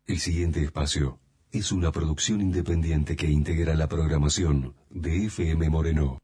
El siguiente espacio es una producción independiente que integra la programación de FM Moreno.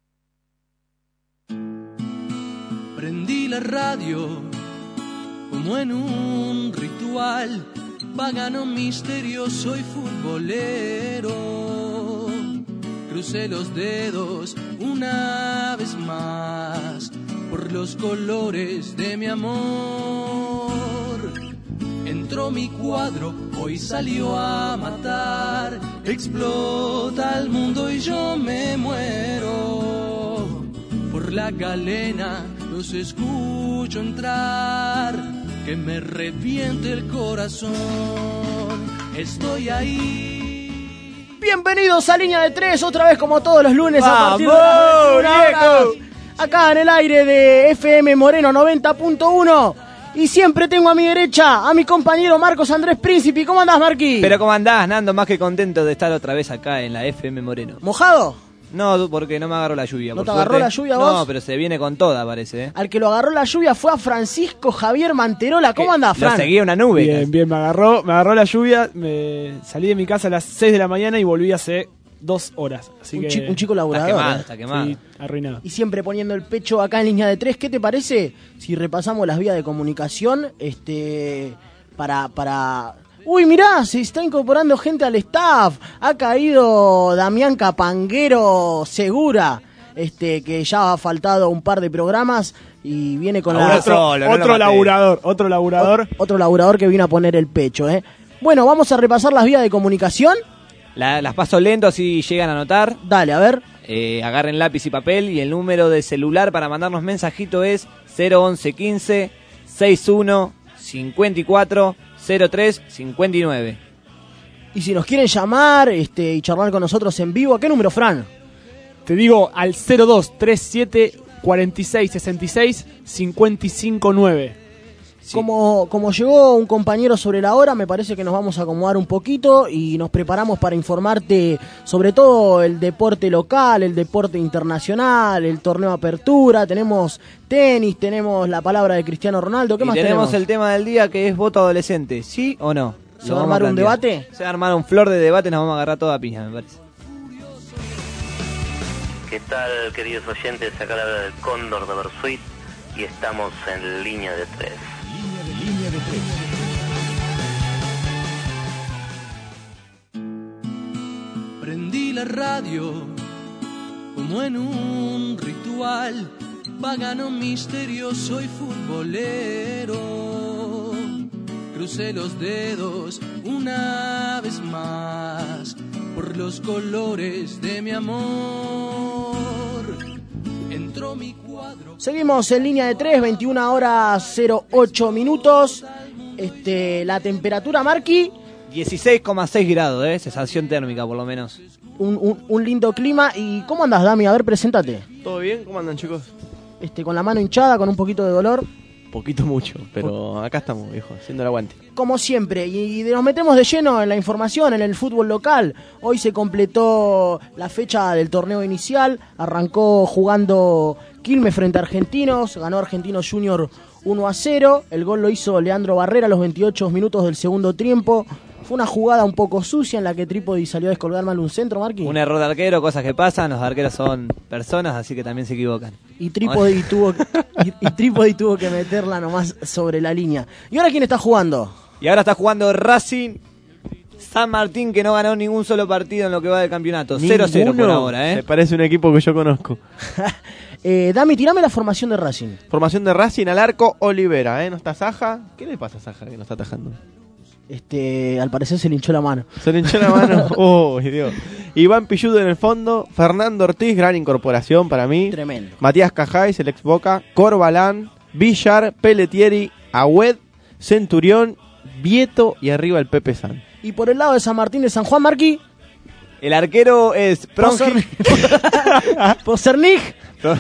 Prendí la radio como en un ritual pagano, misterioso y futbolero. Crucé los dedos una vez más por los colores de mi amor. Entró mi cuadro, hoy salió a matar. Explota el mundo y yo me muero. Por la galena los escucho entrar, que me reviente el corazón. Estoy ahí. Bienvenidos a Línea de 3, otra vez como todos los lunes a partir de las 21 horas, acá en el aire de FM Moreno 90.1. Y siempre tengo a mi derecha a mi compañero Marcos Andrés Príncipe. ¿Cómo andás, Marqui? Pero ¿cómo andás, Nando? Más que contento de estar otra vez acá en la FM Moreno. ¿Mojado? No, porque no me agarró la lluvia. ¿No por te suerte. agarró la lluvia vos? No, pero se viene con toda, parece. Al que lo agarró la lluvia fue a Francisco Javier Manterola. ¿Cómo andás, Fran? Lo seguía una nube. Bien, me agarró la lluvia. Salí de mi casa a las 6 de la mañana y volví hace 2 horas. Así Un chico laburador. Está quemado. Sí, arruinado. Y siempre poniendo el pecho acá en Línea de 3. ¿Qué te parece si repasamos las vías de comunicación? Para... Uy, mirá, se está incorporando gente al staff. Ha caído Damián Capanguero Segura, que ya ha faltado un par de programas y viene con Otro laburador que vino a poner el pecho, Bueno, vamos a repasar las vías de comunicación. Las paso lento así llegan a anotar. Dale, a ver. Agarren lápiz y papel y el número de celular para mandarnos mensajito es 01115 61 54 03 59. Y si nos quieren llamar y charlar con nosotros en vivo, ¿a qué número, Fran? Te digo al 0237 46 66 559. Sí. Como llegó un compañero sobre la hora, me parece que nos vamos a acomodar un poquito y nos preparamos para informarte sobre todo el deporte local, el deporte internacional, el torneo Apertura. Tenemos tenis, tenemos la palabra de Cristiano Ronaldo. ¿Qué más tenemos? Tenemos el tema del día, que es voto adolescente, ¿sí o no? ¿Se va a armar un debate? Se va a armar un flor de debate, nos vamos a agarrar toda piña, me parece. ¿Qué tal, queridos oyentes? Acá la habla del Cóndor de Bersuit y estamos en Línea de 3. Línea de 3. Prendí la radio como en un ritual pagano, misterioso y futbolero. Crucé los dedos una vez más por los colores de mi amor. Entró mi cuadro. Seguimos en Línea de 3, 21 horas 08 minutos. La temperatura, Marqui, 16,6 grados, sensación térmica por lo menos. Un lindo clima. ¿Y cómo andas, Dami? A ver, preséntate. ¿Todo bien? ¿Cómo andan, chicos? Con la mano hinchada, con un poquito de dolor. Poquito mucho, pero acá estamos, viejo, haciendo el aguante. Como siempre, y nos metemos de lleno en la información, en el fútbol local. Hoy se completó la fecha del torneo inicial, arrancó jugando Quilmes frente a Argentinos, ganó Argentinos Junior 1-0, el gol lo hizo Leandro Barrera a los 28 minutos del segundo tiempo. Fue una jugada un poco sucia en la que Trípodi salió a descolgar mal un centro, Marqui. Un error de arquero, cosas que pasan, los arqueros son personas, así que también se equivocan. Y Trípodi tuvo que meterla nomás sobre la línea. ¿Y ahora quién está jugando? Y ahora está jugando Racing San Martín, que no ganó ningún solo partido en lo que va del campeonato. 0-0 por ahora, Se parece un equipo que yo conozco. Dami, tirame la formación de Racing. Formación de Racing, al arco, Olivera, ¿no está Saja? ¿Qué le pasa a Saja que no está atajando? Al parecer se le hinchó la mano. Se le hinchó la mano. Oh, Dios. Iván Pilludo en el fondo. Fernando Ortiz, gran incorporación para mí. Tremendo. Matías Cajáis, el ex Boca. Corbalán, Villar, Pelletieri, Agüed, Centurión, Vieto y arriba el Pepe San. Y por el lado de San Martín de San Juan, Marqui, el arquero es Posernik.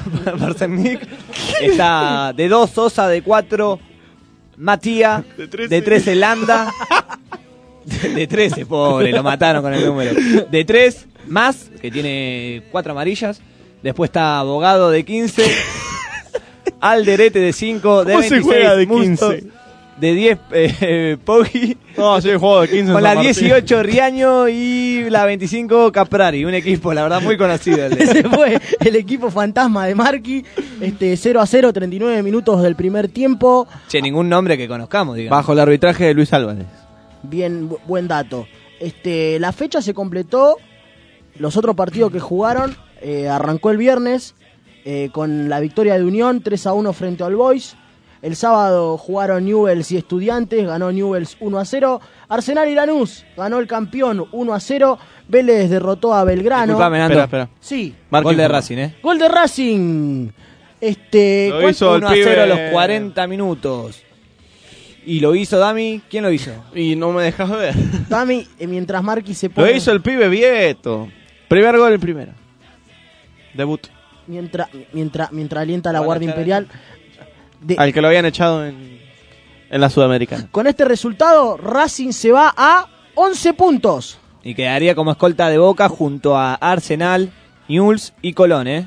Está de 2 Sosa, de 4 Matías, de 13 Landa, de 13, pobre, lo mataron con el número. De 3 más, que tiene 4 amarillas. Después está Abogado de 15, Alderete de 5, de 26, se juega de Musto, 15? de 10 Poggi. No, sí, juego de 15 Con San la Martín. 18 Riaño y la 25 Caprari. Un equipo, la verdad, muy conocido. Ese fue el equipo fantasma de Marqui. 0-0, 39 minutos del primer tiempo. Che, ningún nombre que conozcamos, digamos. Bajo el arbitraje de Luis Álvarez. Bien, buen dato. La fecha se completó. Los otros partidos que jugaron arrancó el viernes con la victoria de Unión 3-1 frente al Boys. El sábado jugaron Newell's y Estudiantes, ganó Newell's 1-0. Arsenal y Lanús, ganó el campeón 1-0. Vélez derrotó a Belgrano. Disculpame, Nando. Espera. Sí, Gol de Racing, gol de Racing. Lo hizo el 1-0 a pibe. los 40 minutos. ¿Y lo hizo Dami? ¿Quién lo hizo? Y no me dejas ver. Dami, mientras Marqui se Lo pone... hizo el pibe Vieto. Primer gol en primera. Debut. Mientras alienta la Van a Guardia echar Imperial. Al que lo habían echado en la Sudamericana. Con este resultado, Racing se va a 11 puntos. Y quedaría como escolta de Boca junto a Arsenal, Newell's y Colón, ¿eh?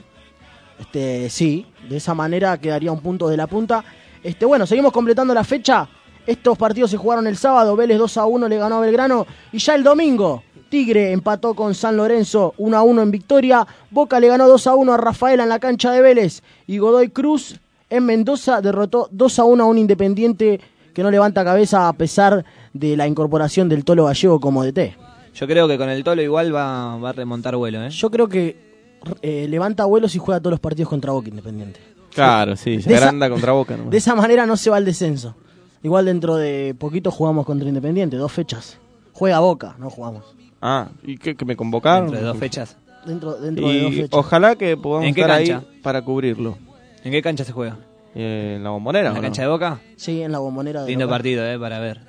Sí, de esa manera quedaría un punto de la punta. Bueno, seguimos completando la fecha. Estos partidos se jugaron el sábado. Vélez 2-1 le ganó a Belgrano. Y ya el domingo, Tigre empató con San Lorenzo 1-1 en victoria. Boca le ganó 2-1 a Rafaela en la cancha de Vélez. Y Godoy Cruz en Mendoza derrotó 2-1 a un Independiente que no levanta cabeza a pesar de la incorporación del Tolo Gallego como DT. Yo creo que con el Tolo igual va a remontar vuelo, ¿eh? Yo creo que levanta vuelos y juega todos los partidos contra Boca Independiente. Claro, sí, se De esa- agranda contra Boca. ¿No? De esa manera no se va al descenso. Igual dentro de poquito jugamos contra Independiente, 2 fechas. Juega Boca, no jugamos. Ah, ¿y qué? ¿Que me convocaron? Dentro de 2 fechas. Dentro de 2 Y fechas. ojalá que podamos ¿En qué estar cancha? ahí para cubrirlo. ¿En qué cancha se juega? ¿En la Bombonera? ¿En la o cancha no? de Boca? Sí, en la Bombonera de Lindo Boca. partido, para ver.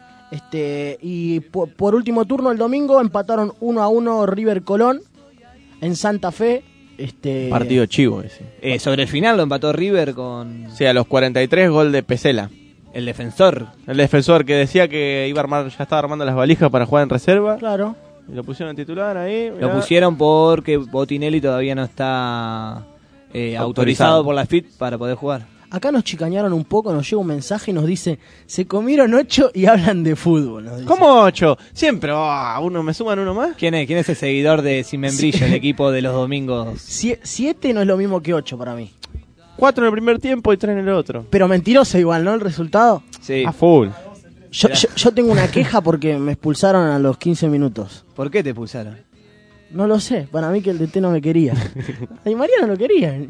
Y por último turno el domingo empataron 1-1 River Colón en Santa Fe. Partido chivo ese. Sobre el final lo empató River con Sí, a los 43 gol de Pesela. el defensor. El defensor que decía que iba a armar, ya estaba armando las valijas para jugar en reserva. Claro. Y lo pusieron titular ahí. Lo pusieron porque Botinelli todavía no está autorizado por la FIT para poder jugar. Acá nos chicañaron un poco, nos llega un mensaje y nos dice, se comieron 8 y hablan de fútbol. Nos dice. ¿Cómo 8? Siempre, uno me suman uno más. ¿Quién es el seguidor de Sin Membrillo, el equipo de los domingos? 7 no es lo mismo que 8 para mí. 4 en el primer tiempo y 3 en el otro. Pero mentiroso igual, ¿no? El resultado. Sí. A full. Yo tengo una queja porque me expulsaron a los 15 minutos. ¿Por qué te pulsaron? No lo sé, para mí que el DT no me quería. Ay, María no lo quería.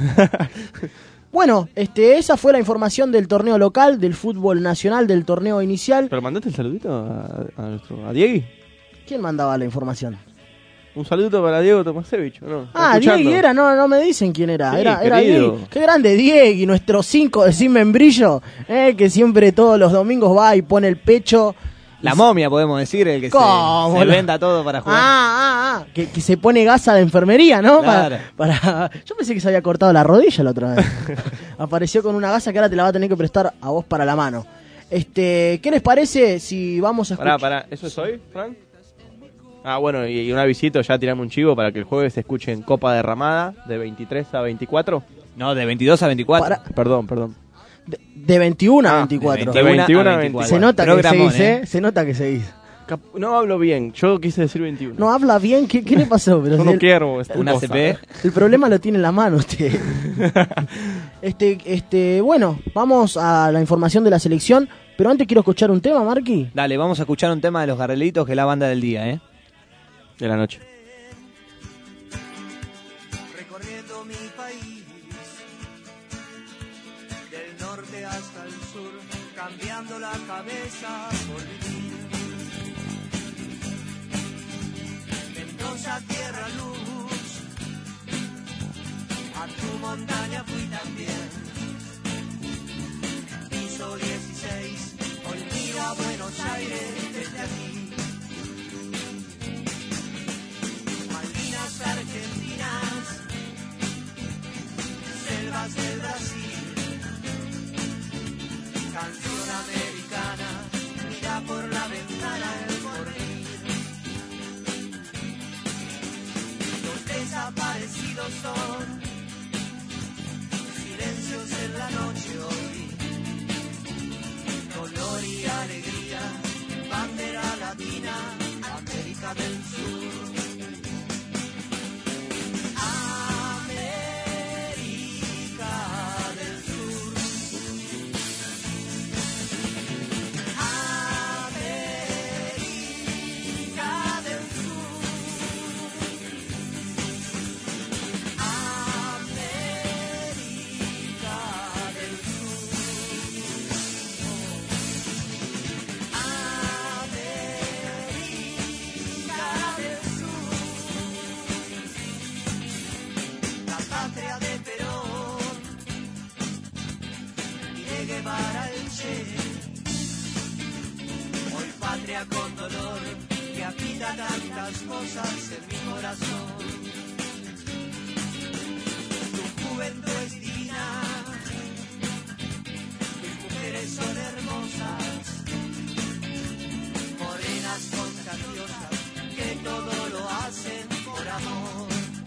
Bueno, esa fue la información del torneo local, del fútbol nacional, del torneo inicial. ¿Pero mandaste el saludito a Diego? ¿Quién mandaba la información? Un saludo para Diego Tomasevich, ¿no? Ah, Diego era, no me dicen quién era. Sí, era querido. Diego. Qué grande Diego y nuestro 5 de Sin Membrillo, que siempre todos los domingos va y pone el pecho. La momia, podemos decir, el que ¿Cómo? se venda todo para jugar. Que se pone gasa de enfermería, ¿no? Claro. Yo pensé que se había cortado la rodilla la otra vez. Apareció con una gasa que ahora te la va a tener que prestar a vos para la mano. ¿Qué les parece si vamos a escuchar? Pará, ¿eso es hoy, Frank? Ah, bueno, y un avisito, ya tiramos un chivo para que el jueves se escuche en Copa Derramada, de 23 a 24. No, de 22 a 24. Perdón. De 21 a Ah, 24. de 21 a 24. Se nota que Programón, seguís, ¿eh? Se nota que seguís. No hablo bien, yo quise decir 21. No habla bien, ¿qué le pasó? Pero Yo si no quiero Una CP. el problema lo tiene en la mano usted. Bueno, vamos a la información de la selección, pero antes quiero escuchar un tema, Marqui. Dale, vamos a escuchar un tema de los Garrelitos, que es la banda del día, De la noche. Recorriendo mi país, del norte hasta el sur, cambiando la cabeza por vivir. Mendoza, tierra, luz, a tu montaña fui también. Piso 16, hoy mira Buenos Aires desde aquí. Malvinas argentinas, selvas del Brasil, canción americana, mira por la ventana el porvenir. Los desaparecidos son silencios en la noche hoy, dolor y del Sur. Hoy patria con dolor que habita tantas cosas en mi corazón. Tu juventud es divina, tus mujeres son hermosas, morenas contagiosas que todo lo hacen por amor.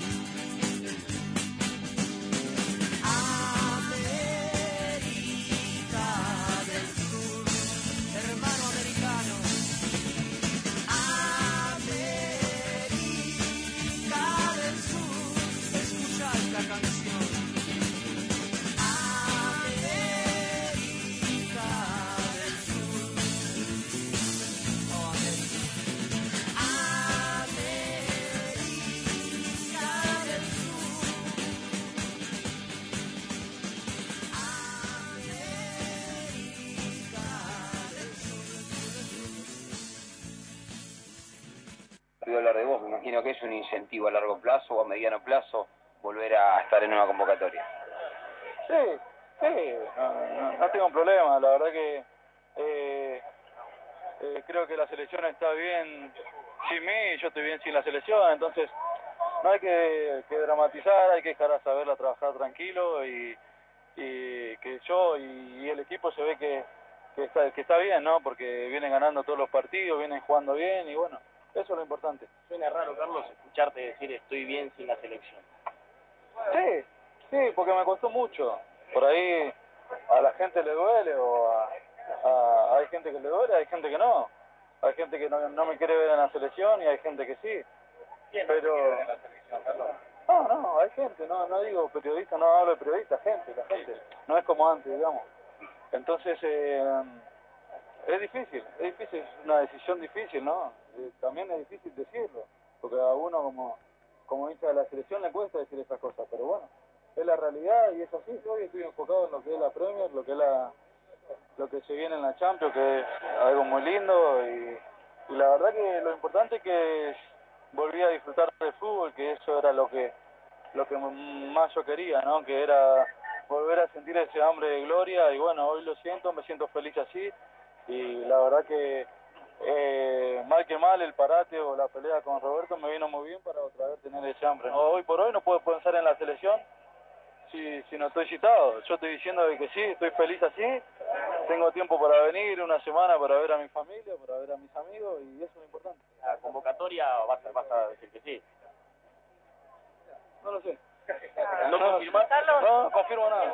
Hablar de vos, me imagino que es un incentivo a largo plazo o a mediano plazo volver a estar en una convocatoria. Sí, no tengo problema, la verdad que creo que la selección está bien sin mí y yo estoy bien sin la selección, entonces no hay que dramatizar, hay que dejar a saberla trabajar tranquilo y que yo y el equipo se ve que está bien, ¿no? Porque vienen ganando todos los partidos, vienen jugando bien y bueno, eso es lo importante. Suena raro, Carlos, escucharte decir estoy bien sin la selección. Sí, porque me costó mucho. Por ahí a la gente le duele o hay gente que le duele, hay gente que no. Hay gente que no me quiere ver en la selección y hay gente que sí. ¿Quién pero no quiere ver en la selección, Carlos? No, hay gente, no digo periodista, no hablo de periodista, la gente. No es como antes, digamos. Entonces, es difícil, es una decisión difícil, ¿no? También es difícil decirlo, porque a uno como hincha de la selección le cuesta decir esas cosas, pero bueno, es la realidad y es así. Hoy estoy enfocado en lo que es la Premier, lo que se viene en la Champions, que es algo muy lindo y la verdad que lo importante es que volví a disfrutar del fútbol, que eso era lo que más yo quería, ¿no? Que era volver a sentir ese hambre de gloria y bueno, hoy lo siento, me siento feliz así y la verdad que mal que mal el parate o la pelea con Roberto me vino muy bien para otra vez tener ese hambre. No, hoy por hoy no puedo pensar en la selección si no estoy citado. Yo estoy diciendo de que sí, estoy feliz así, tengo tiempo para venir, una semana para ver a mi familia, para ver a mis amigos y eso es lo importante. ¿La convocatoria vas a decir que sí? No lo sé. ¿No confirmás? No confirmo nada.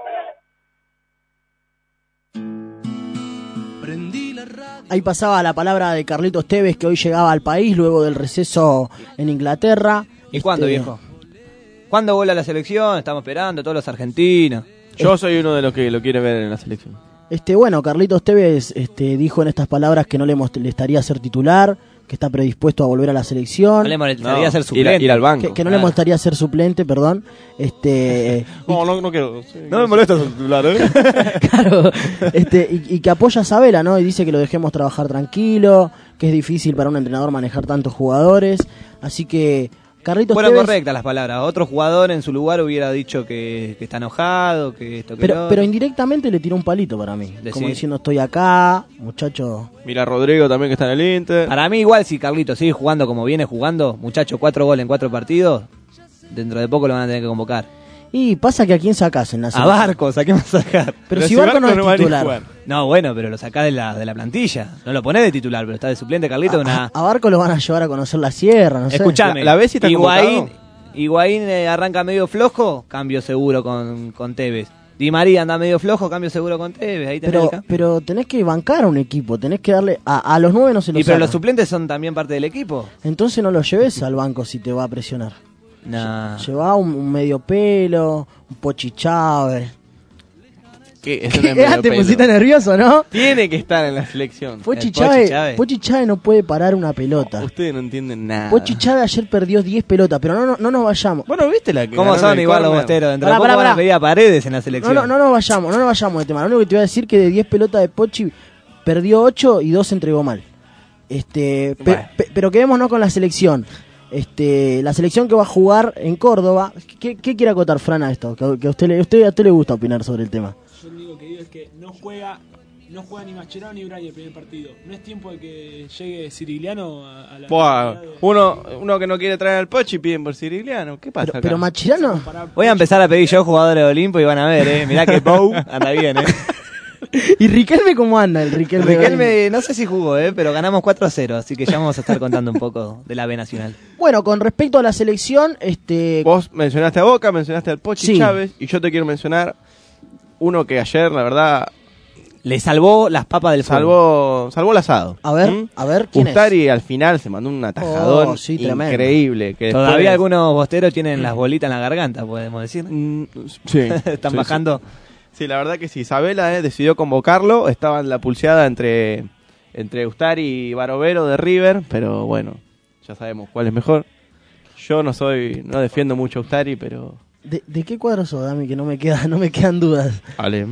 Ahí pasaba la palabra de Carlitos Tevez, que hoy llegaba al país luego del receso en Inglaterra. ¿Y cuándo, viejo? ¿Cuándo vuela la selección? Estamos esperando, todos los argentinos. Yo soy uno de los que lo quiere ver en la selección. Bueno, Carlitos Tevez dijo en estas palabras que no le molestaría ser titular, que está predispuesto a volver a la selección. No le molestaría ser suplente. Ir al banco. Que no le molestaría ser suplente, perdón. No quiero. Sí, no me molesta ser titular, ¿eh? Claro. Y que apoya a Sabela, ¿no? Y dice que lo dejemos trabajar tranquilo, que es difícil para un entrenador manejar tantos jugadores. Así que Carlitos Fueron Tevez, correctas las palabras. Otro jugador en su lugar hubiera dicho que está enojado, que esto que lo pero indirectamente le tiró un palito para mí. Como diciendo, estoy acá, muchacho. Mira Rodrigo también, que está en el Inter. Para mí igual, si Carlitos sigue jugando como viene jugando, muchacho, 4 goles en 4 partidos, dentro de poco lo van a tener que convocar. Y pasa que a quién sacás en la selección. A Barcos, ¿a quién vas a sacar? Pero si Barco no es titular. No, bueno, pero lo sacás de la plantilla. No lo ponés de titular, pero está de suplente Carlitos. A Barco lo van a llevar a conocer la sierra, no sé. Escuchame, la Bessi está convocado. Higuaín arranca medio flojo, cambio seguro con Tevez. Di María anda medio flojo, cambio seguro con Tevez. Ahí tenés pero tenés que bancar a un equipo, tenés que darle... A los 9 no se los pero saca. los suplentes son también parte del equipo. Entonces no los lleves al banco si te va a presionar. Nah. Llevá un medio pelo, un Pochi Chávez. ¿Qué? Eso no es medio Te pelo. pusiste nervioso, ¿no? Tiene que estar en la selección. Pochi Chávez no puede parar una pelota. Ustedes no entienden nada. Pochi Chávez ayer perdió 10 pelotas, pero no nos vayamos. Bueno, ¿viste la que ¿Cómo ganaron son el igual los córner? bosteros? Dentro de poco van a pedir a Paredes en la selección. No nos vayamos de tema. Lo único que te voy a decir es que de 10 pelotas de Pochi perdió 8 y 2 entregó mal. Pero quedémonos con la selección. La selección que va a jugar en Córdoba. ¿Qué quiere acotar, Fran, a esto? Que a usted le gusta opinar sobre el tema. Yo lo único que digo es que no juega ni Mascherano ni Braille el primer partido. No es tiempo de que llegue Cirigliano a la... Buah, uno que no quiere traer al Pochi piden por Cirigliano. ¿Qué pasa pero acá? Mascherano... Voy a empezar a pedir yo jugadores de Olimpo y van a ver, mirá que Pou anda bien, ¿Y Riquelme cómo anda? Riquelme no sé si jugó, pero ganamos 4-0, así que ya vamos a estar contando un poco de la B Nacional. Bueno, con respecto a la selección, Vos mencionaste a Boca, mencionaste al Pochi Sí. Chávez, y yo te quiero mencionar uno que ayer, la verdad, le salvó las papas del fuego. salvó el asado. A ver, ¿quién Ustari al final se mandó un atajadón sí, tremendo. increíble. Que Todavía después... algunos bosteros tienen las bolitas en la garganta, podemos decir. Sí. Están bajando. Sí, la verdad que sí. Isabela decidió convocarlo. Estaba en la pulseada entre Ustari y Barovero de River, pero bueno, ya sabemos cuál es mejor. Yo no defiendo mucho a Ustari, pero... ¿De qué cuadro sos, Dami? Que no me quedan dudas. Vale.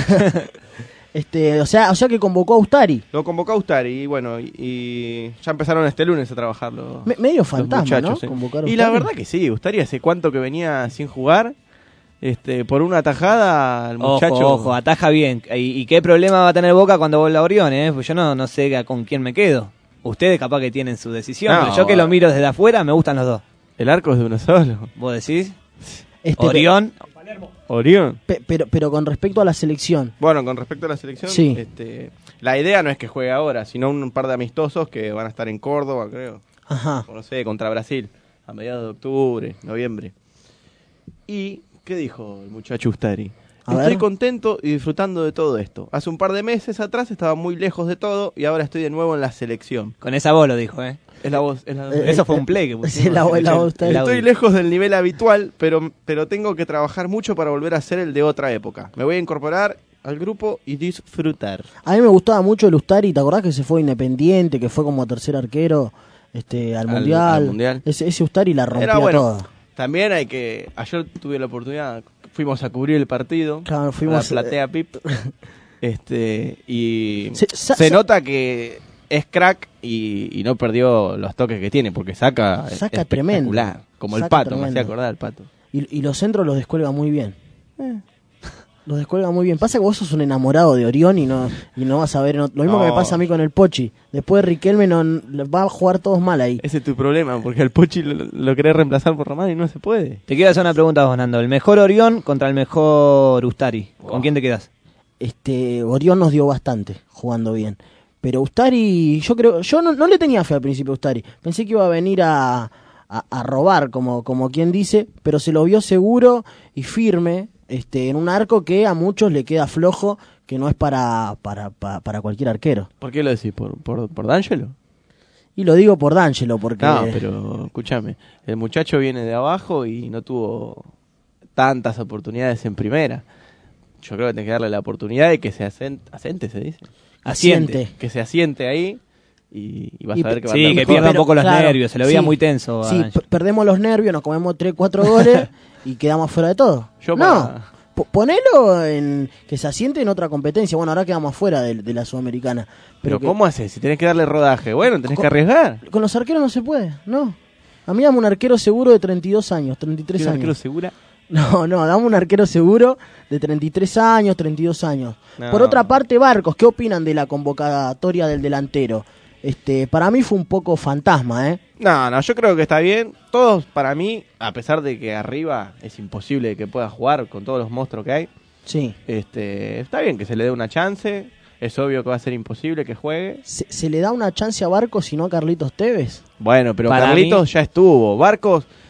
O sea que convocó a Ustari. Lo convocó a Ustari y bueno, y ya empezaron este lunes a trabajarlo. Medio fantasma, muchachos, ¿no? Convocar a y la Ustari. verdad que sí, Ustari hace cuánto que venía sin jugar. Por una atajada al muchacho. Ojo, ataja bien. ¿Y qué problema va a tener Boca cuando vuelva Orión? Pues yo no sé con quién me quedo. Ustedes capaz que tienen su decisión, pero yo que lo miro desde afuera me gustan los dos. El arco es de uno solo. ¿Vos decís? Orión. Orión. Pero con respecto a la selección. Bueno, con respecto a la selección, Sí. La idea no es que juegue ahora, sino un par de amistosos que van a estar en Córdoba, creo. Ajá. O no sé, contra Brasil, a mediados de octubre, noviembre. Y... ¿qué dijo el muchacho Ustari? Estoy contento y disfrutando de todo esto. Hace un par de meses atrás estaba muy lejos de todo y ahora estoy de nuevo en la selección. Con esa voz lo dijo, Es la voz. Eso fue un play que pusimos. Es la voz Ustari. Estoy lejos del nivel habitual, pero tengo que trabajar mucho para volver a ser el de otra época. Me voy a incorporar al grupo y disfrutar. A mí me gustaba mucho el Ustari. ¿Te acordás que se fue Independiente, que fue como tercer arquero al Mundial? Ese Ustari la rompía toda. También ayer tuve la oportunidad, fuimos a cubrir el partido, claro, a la platea PIP, y se nota que es crack y no perdió los toques que tiene, porque saca espectacular, tremendo. Como Saca el Pato, tremendo. me hacía acordar al Pato. Y los centros los descuelga muy bien. Los descuelga muy bien. Pasa que vos sos un enamorado de Orión y no vas a ver... Lo mismo que me pasa a mí con el Pochi. Después de Riquelme va a jugar todos mal ahí. Ese es tu problema, porque al Pochi lo querés reemplazar por Román y no se puede. Te quiero hacer una pregunta a vos, Nando. ¿El mejor Orión contra el mejor Ustari? ¿Con quién te quedás? Orión nos dio bastante jugando bien. Pero Ustari, yo no le tenía fe al principio a Ustari. Pensé que iba a venir a robar, como quien dice, pero se lo vio seguro y firme. En un arco que a muchos le queda flojo, que no es para cualquier arquero. ¿Por qué lo decís? ¿Por D'Angelo? Y lo digo por D'Angelo, porque... No, pero escúchame, el muchacho viene de abajo y no tuvo tantas oportunidades en primera. Yo creo que tenés que darle la oportunidad de que se asiente, se dice. Asiente. Que se asiente ahí y vas a ver que va a sí, andar que mejor. pierda un poco los nervios, se lo veía muy tenso. Sí, perdemos los nervios, nos comemos 3-4 goles y quedamos fuera de todo. Ponelo en que se asiente en otra competencia. Bueno, ahora quedamos fuera de la Sudamericana. Pero ¿cómo haces? Si tenés que darle rodaje, bueno, tenés que arriesgar. Con los arqueros no se puede, no. A mí dame un arquero seguro de 32 años, 33 años. ¿Un arquero segura? No, dame un arquero seguro de 33 años, 32 años. No. Por otra parte, Barcos, ¿qué opinan de la convocatoria del delantero? Para mí fue un poco fantasma, ¿eh? No, yo creo que está bien. Todos, para mí, a pesar de que arriba es imposible que pueda jugar con todos los monstruos que hay. Sí. Está bien que se le dé una chance. Es obvio que va a ser imposible que juegue. ¿Se le da una chance a Barcos y no a Carlitos Tevez? Bueno, pero Para Carlitos mí... ya estuvo. Barcos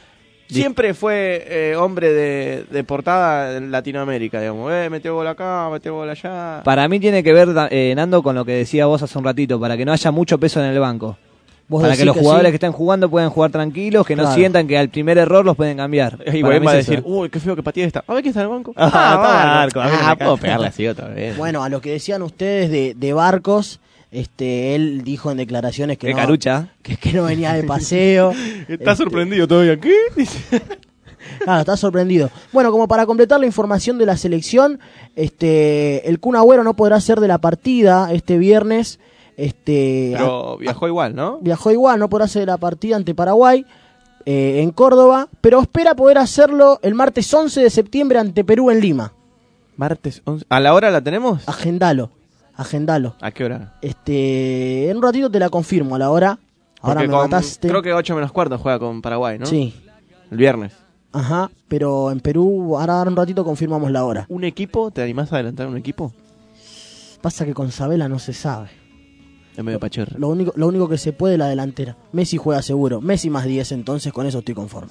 Siempre fue hombre de portada en Latinoamérica, digamos. Metió gol acá, metió gol allá. Para mí tiene que ver, Nando, con lo que decía vos hace un ratito, para que no haya mucho peso en el banco. Para que los jugadores que estén jugando puedan jugar tranquilos, que no sientan que al primer error los pueden cambiar. Y Igual va a decir, uy, qué feo que pateé esta. A ver quién está en el banco. Puedo pegarle así otra vez. Bueno, a lo que decían ustedes de Barcos, él dijo en declaraciones que no venía de paseo. Está sorprendido todavía. ¿Qué? Dice. Claro, está sorprendido. Bueno, como para completar la información de la selección, el Kun Agüero no podrá ser de la partida este viernes. Pero viajó igual, ¿no? Viajó igual, no podrá hacer la partida ante Paraguay en Córdoba, pero espera poder hacerlo el martes 11 de septiembre ante Perú en Lima. Martes 11. ¿A la hora la tenemos? Agendalo. ¿A qué hora? En un ratito te la confirmo a la hora. Ahora me mataste. Creo que 8 menos cuarto juega con Paraguay, ¿no? Sí. El viernes. Ajá, pero en Perú ahora un ratito confirmamos la hora. ¿Un equipo? ¿Te animás a adelantar un equipo? Pasa que con Sabela no se sabe. Es medio pachorra. Lo único que se puede es la delantera. Messi juega seguro. Messi más 10, entonces con eso estoy conforme.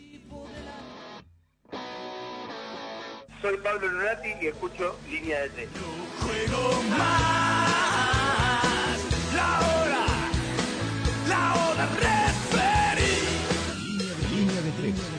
Soy Pablo Lunati y escucho Línea de 3. Juego más. La hora referí. Línea de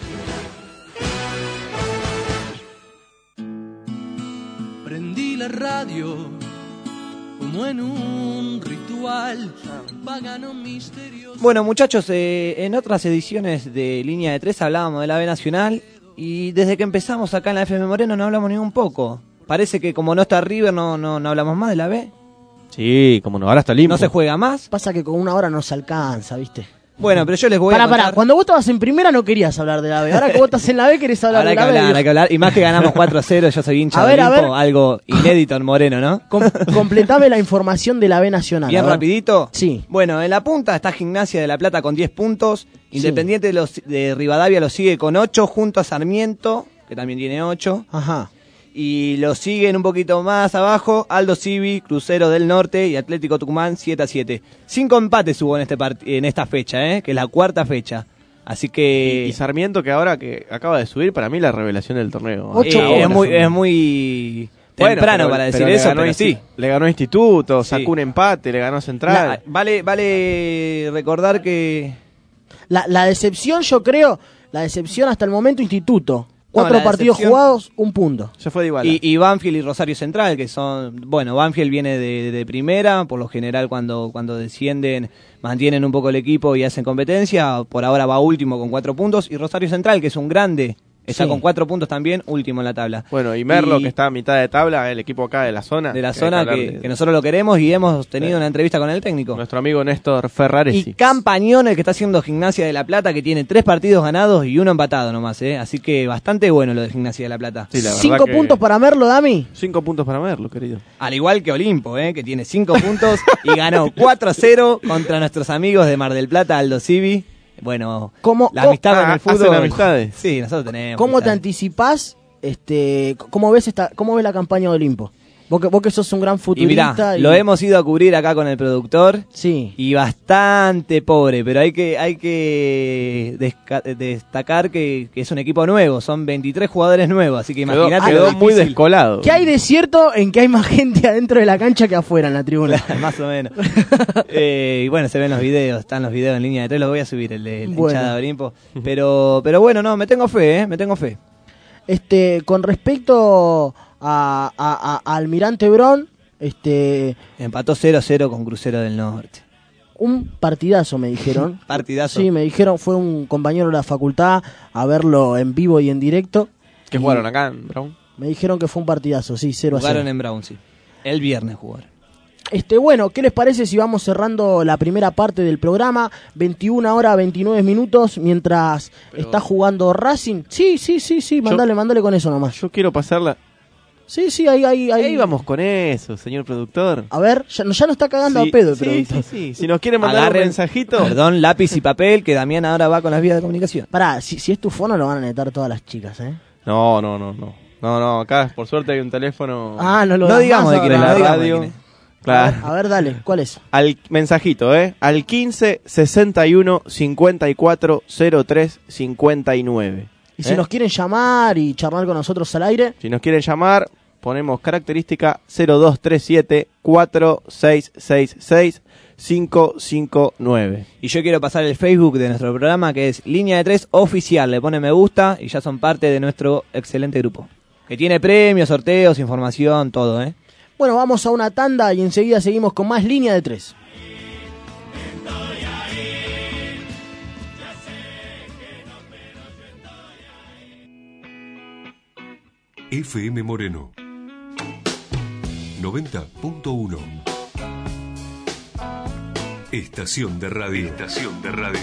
3. Prendí la radio como en un ritual pagano misterioso. Bueno, muchachos, en otras ediciones de Línea de 3 hablábamos de la B Nacional y desde que empezamos acá en la FM Moreno no hablamos ni un poco. Parece que como no está River no hablamos más de la B. Sí, como no, ahora está limpio. No se juega más. Pasa que con una hora no se alcanza, ¿viste? Bueno, pero yo les voy a contar... Pará, cuando vos estabas en primera no querías hablar de la B. Ahora que vos estás en la B querés hablar de la B. Hay que hablar. Y más que ganamos 4-0, yo soy hincha de Olimpo, algo inédito en Moreno, ¿no? Completame la información de la B Nacional. Bien rapidito. Sí. Bueno, en la punta está Gimnasia de La Plata con 10 puntos. Independiente de Rivadavia lo sigue con 8, junto a Sarmiento, que también tiene 8. Ajá. Y lo siguen un poquito más abajo Aldo Civi, Crucero del Norte y Atlético Tucumán 7-7. 5 empates hubo en esta fecha, que es la cuarta fecha. Así que... Y Sarmiento, que ahora que acaba de subir, para mí la revelación del torneo. Es muy temprano para decir eso, pero sí. Le ganó Instituto, sacó un empate, le ganó Central. Vale recordar que... La decepción, yo creo, hasta el momento Instituto. 4 partidos jugados, 1 punto. Se fue de igual. Y Banfield y Rosario Central, que son... Bueno, Banfield viene de primera, por lo general cuando descienden mantienen un poco el equipo y hacen competencia. Por ahora va último con 4 puntos. Y Rosario Central, que es un grande, está con 4 puntos también, último en la tabla. Bueno, y Merlo, que está a mitad de tabla, el equipo acá de la zona. De la zona que nosotros lo queremos y hemos tenido una entrevista con el técnico. Nuestro amigo Néstor Ferraresi. Y Campañón, el que está haciendo Gimnasia de La Plata, que tiene 3 partidos ganados y 1 empatado nomás, Así que bastante bueno lo de Gimnasia de La Plata. Sí, 5 puntos para Merlo, Dami. 5 puntos para Merlo, querido. Al igual que Olimpo, que tiene 5 puntos y ganó 4-0 contra nuestros amigos de Mar del Plata, Aldo Civi. Bueno, la amistad en el fútbol. ¿Hacen amistades? Sí, nosotros tenemos. ¿Cómo te anticipás? ¿Cómo ves la campaña de Olimpo? Vos que sos un gran futurista. Y mirá, lo hemos ido a cubrir acá con el productor. Sí. Y bastante pobre, pero hay que destacar que es un equipo nuevo. Son 23 jugadores nuevos, así que imagínate. Quedó muy descolado. ¿Qué hay de cierto en que hay más gente adentro de la cancha que afuera en la tribuna? Más o menos. Y bueno, se ven los videos, están los videos en línea de 3, los voy a subir, el de hinchada de Olimpo. Pero bueno, no, me tengo fe, me tengo fe. Con respecto a Almirante Brown, empató 0-0 con Crucero del Norte. Un partidazo, me dijeron. Partidazo. Sí, me dijeron, fue un compañero de la facultad a verlo en vivo y en directo. ¿Qué jugaron acá en Brown? Me dijeron que fue un partidazo, sí, 0-0. Jugaron en Brown, sí. El viernes jugaron. Bueno, ¿qué les parece si vamos cerrando la primera parte del programa? 21 horas 29 minutos mientras está jugando Racing. Sí, mandale con eso nomás. Yo quiero pasarla. Sí, ahí vamos con eso, señor productor. A ver, ya nos está cagando a pedo el productor. Sí. Si nos quiere mandar un mensajito. Perdón, lápiz y papel, que Damián ahora va con las vías de comunicación. Pará, si es tu fono lo van a necesitar todas las chicas, No, acá por suerte hay un teléfono. Ah, no digamos de quién es la radio. Claro. A ver, dale, ¿cuál es? Al mensajito, al 15 61 54 03 59. Y si nos quieren llamar y charlar con nosotros al aire. Si nos quieren llamar, ponemos característica 0237 4666 559. Y yo quiero pasar el Facebook de nuestro programa, que es Línea de 3 Oficial. Le pone me gusta y ya son parte de nuestro excelente grupo, que tiene premios, sorteos, información, todo, Bueno, vamos a una tanda y enseguida seguimos con más Línea de 3. FM Moreno 90.1. Estación de radio. Estación de radio.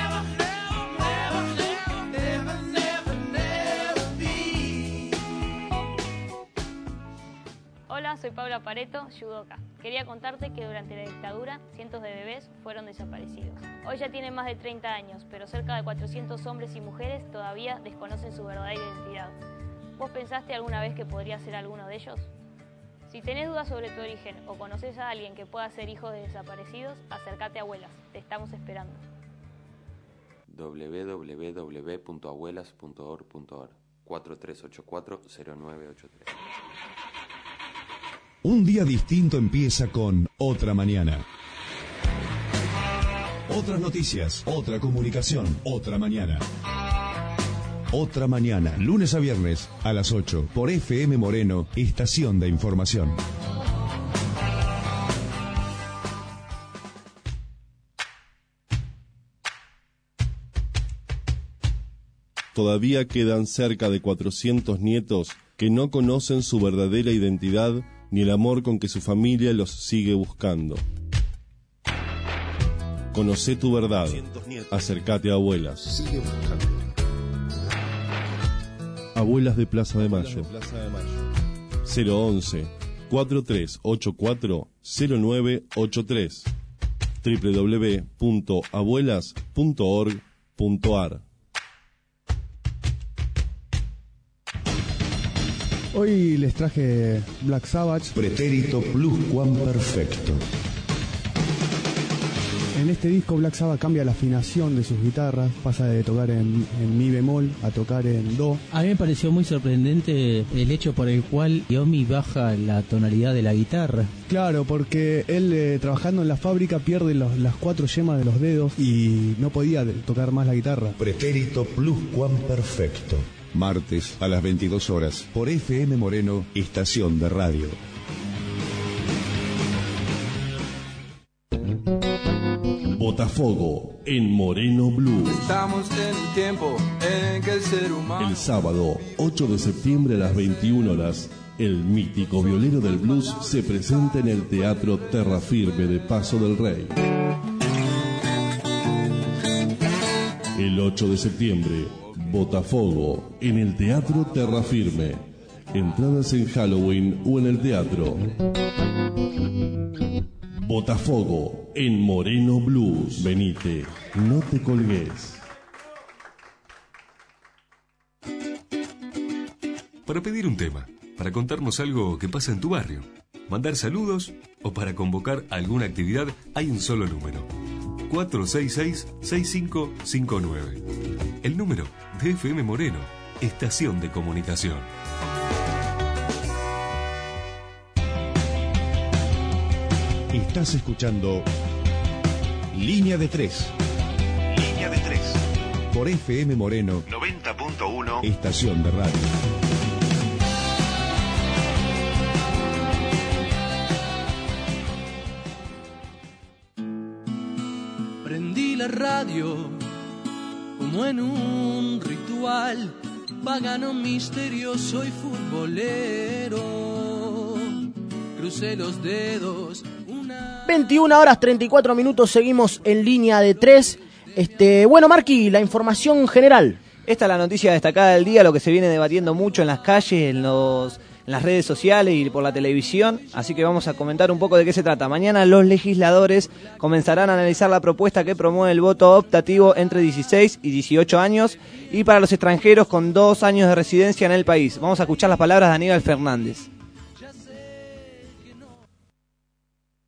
Hola, soy Paula Pareto, judoka. Quería contarte que durante la dictadura cientos de bebés fueron desaparecidos. Hoy ya tienen más de 30 años, pero cerca de 400 hombres y mujeres todavía desconocen su verdadera identidad. ¿Vos pensaste alguna vez que podría ser alguno de ellos? Si tenés dudas sobre tu origen o conoces a alguien que pueda ser hijo de desaparecidos, acércate a Abuelas. Te estamos esperando. www.abuelas.org.ar 4384-0983. Un día distinto empieza con Otra Mañana. Otras noticias, otra comunicación, otra mañana. Otra Mañana, lunes a viernes a las 8 por FM Moreno, estación de información. Todavía quedan cerca de 400 nietos que no conocen su verdadera identidad ni el amor con que su familia los sigue buscando. Conocé tu verdad. Acércate a Abuelas. Sigue buscando. Abuelas de Plaza de Mayo. 011 4384 0983 www.abuelas.org.ar. Hoy les traje Black Sabbath. Pretérito pluscuamperfecto. En este disco Black Sabbath cambia la afinación de sus guitarras, pasa de tocar en mi bemol a tocar en do. A mí me pareció muy sorprendente el hecho por el cual Yomi baja la tonalidad de la guitarra. Claro, porque él trabajando en la fábrica pierde las 4 yemas de los dedos y no podía tocar más la guitarra. Pretérito pluscuamperfecto. Martes a las 22 horas por FM Moreno, estación de radio. Botafogo en Moreno Blues. Estamos en un tiempo en que el ser humano... El sábado, 8 de septiembre a las 21 horas, el mítico violero del blues se presenta en el Teatro Terra Firme de Paso del Rey. El 8 de septiembre, Botafogo en el Teatro Terra Firme. Entradas en Halloween o en el teatro. Botafogo en Moreno Blues. Venite, no te colgues. Para pedir un tema, para contarnos algo que pasa en tu barrio, mandar saludos o para convocar alguna actividad, hay un solo número: 466-6559. El número de FM Moreno, estación de comunicación. Estás escuchando Línea de 3. Línea de 3. Por FM Moreno 90.1, estación de radio. Prendí la radio como en un ritual pagano, misterioso y futbolero. Crucé los dedos. 21 horas 34 minutos, seguimos en Línea de 3. Bueno, Marqui, la información general. Esta es la noticia destacada del día, lo que se viene debatiendo mucho en las calles, en las redes sociales y por la televisión, así que vamos a comentar un poco de qué se trata. Mañana los legisladores comenzarán a analizar la propuesta que promueve el voto optativo entre 16 y 18 años y para los extranjeros con 2 años de residencia en el país. Vamos a escuchar las palabras de Aníbal Fernández.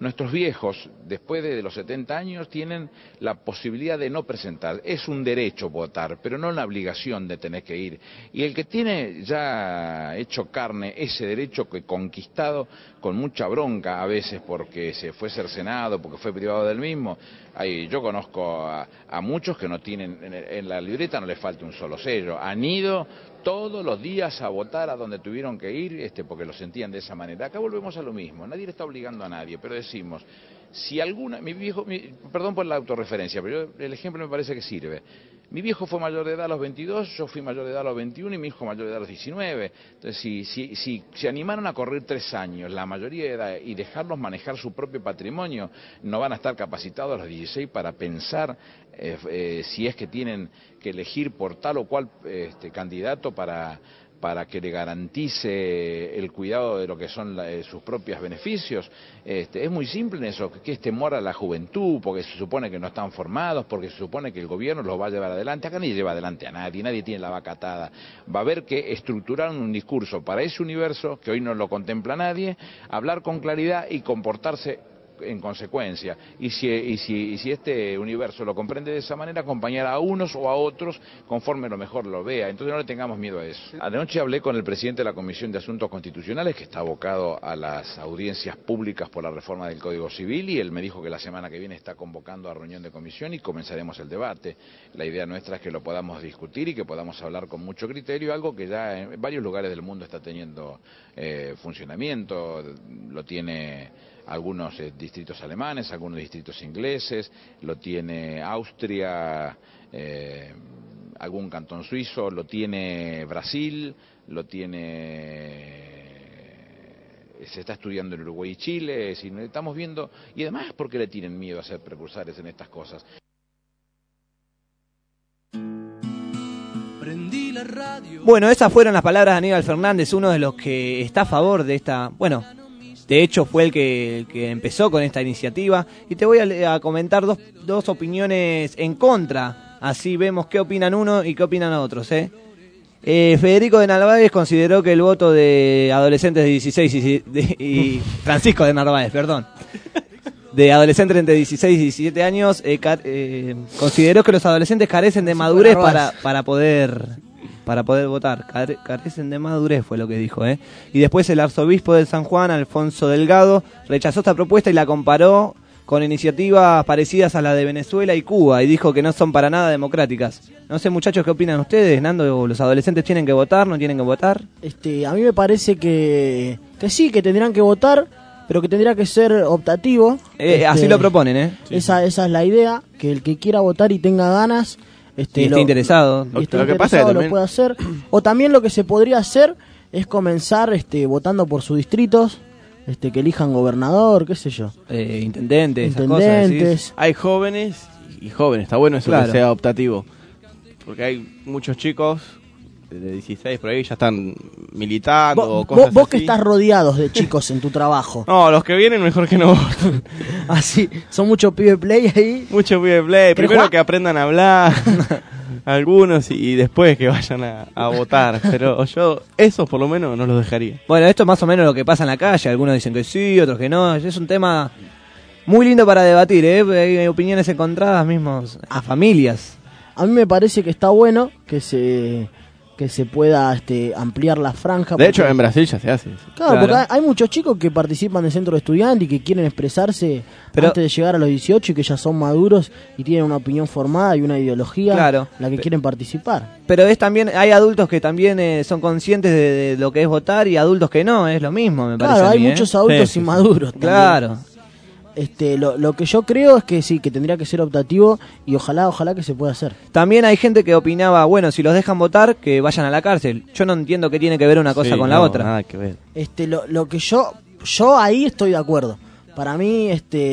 Nuestros viejos, después de los 70 años, tienen la posibilidad de no presentar. Es un derecho votar, pero no la obligación de tener que ir. Y el que tiene ya hecho carne ese derecho que conquistado con mucha bronca a veces porque se fue cercenado, porque fue privado del mismo. Yo conozco a muchos que no tienen, en la libreta no les falta un solo sello. Han ido todos los días a votar a donde tuvieron que ir, porque lo sentían de esa manera. Acá volvemos a lo mismo, nadie le está obligando a nadie, pero decimos, si alguna, perdón por la autorreferencia, pero el ejemplo me parece que sirve. Mi viejo fue mayor de edad a los 22, yo fui mayor de edad a los 21 y mi hijo mayor de edad a los 19. Entonces, si se animaron a correr 3 años, la mayoría de edad, y dejarlos manejar su propio patrimonio, no van a estar capacitados a los 16 para pensar si es que tienen que elegir por tal o cual candidato para que le garantice el cuidado de lo que son sus propios beneficios. Es muy simple en eso, que es temor a la juventud, porque se supone que no están formados, porque se supone que el gobierno los va a llevar adelante. Acá nadie lleva adelante a nadie tiene la vaca atada. Va a haber que estructurar un discurso para ese universo, que hoy no lo contempla nadie, hablar con claridad y comportarse en consecuencia, y si este universo lo comprende de esa manera, acompañar a unos o a otros conforme lo mejor lo vea. Entonces no le tengamos miedo a eso. Anoche hablé con el presidente de la Comisión de Asuntos Constitucionales, que está abocado a las audiencias públicas por la reforma del Código Civil, y él me dijo que la semana que viene está convocando a reunión de comisión y comenzaremos el debate. La idea nuestra es que lo podamos discutir y que podamos hablar con mucho criterio, algo que ya en varios lugares del mundo está teniendo funcionamiento, lo tiene algunos distritos alemanes, algunos distritos ingleses, lo tiene Austria, algún cantón suizo, lo tiene Brasil, lo tiene, se está estudiando en Uruguay y Chile, es decir, estamos viendo, y además ¿por qué le tienen miedo a ser precursores en estas cosas? Bueno, esas fueron las palabras de Aníbal Fernández, uno de los que está a favor de esta, de hecho fue el que empezó con esta iniciativa, y te voy a comentar dos opiniones en contra, así vemos qué opinan uno y qué opinan otros. Federico de Narváez consideró que el voto de adolescentes de 16 y Francisco de Narváez, perdón, de adolescentes entre 16 y 17 años, consideró que los adolescentes carecen de madurez para poder votar. Carecen de madurez, fue lo que dijo. Y después el arzobispo de San Juan, Alfonso Delgado, rechazó esta propuesta y la comparó con iniciativas parecidas a la de Venezuela y Cuba, y dijo que no son para nada democráticas. No sé, muchachos, ¿qué opinan ustedes? Nando, ¿los adolescentes tienen que votar, no tienen que votar? A mí me parece que sí, que tendrán que votar, pero que tendría que ser optativo. Así lo proponen, Sí. Esa es la idea, que el que quiera votar y tenga ganas, y esté interesado. Lo que pasa es que lo puede hacer. O también lo que se podría hacer es comenzar votando por sus distritos, que elijan gobernador, qué sé yo. Intendentes. Cosas, hay jóvenes y jóvenes, está bueno eso, claro, que sea optativo. Porque hay muchos chicos de 16 por ahí ya están militando o cosas así. Vos que estás rodeados de chicos en tu trabajo. No, los que vienen mejor que no. Así, son muchos pibe play ahí. Muchos pibe play, primero que aprendan a hablar algunos y después que vayan a votar, pero yo esos por lo menos no los dejaría. Bueno, esto es más o menos lo que pasa en la calle, algunos dicen que sí, otros que no, es un tema muy lindo para debatir, hay opiniones encontradas mismos a familias. A mí me parece que está bueno que se pueda ampliar la franja. De hecho, en Brasil ya se hace. Claro, porque hay muchos chicos que participan del centro de estudiantes y que quieren expresarse antes de llegar a los 18 y que ya son maduros y tienen una opinión formada y una ideología la que quieren participar. Pero también hay adultos que también son conscientes de lo que es votar y adultos que no, es lo mismo, me parece. Claro, hay muchos adultos inmaduros también. Claro. Lo que yo creo es que sí, que tendría que ser optativo y ojalá que se pueda hacer. También hay gente que opinaba, bueno, si los dejan votar, que vayan a la cárcel. Yo no entiendo qué tiene que ver una cosa con la otra. Nada que ver. Lo que yo ahí estoy de acuerdo. Para mí,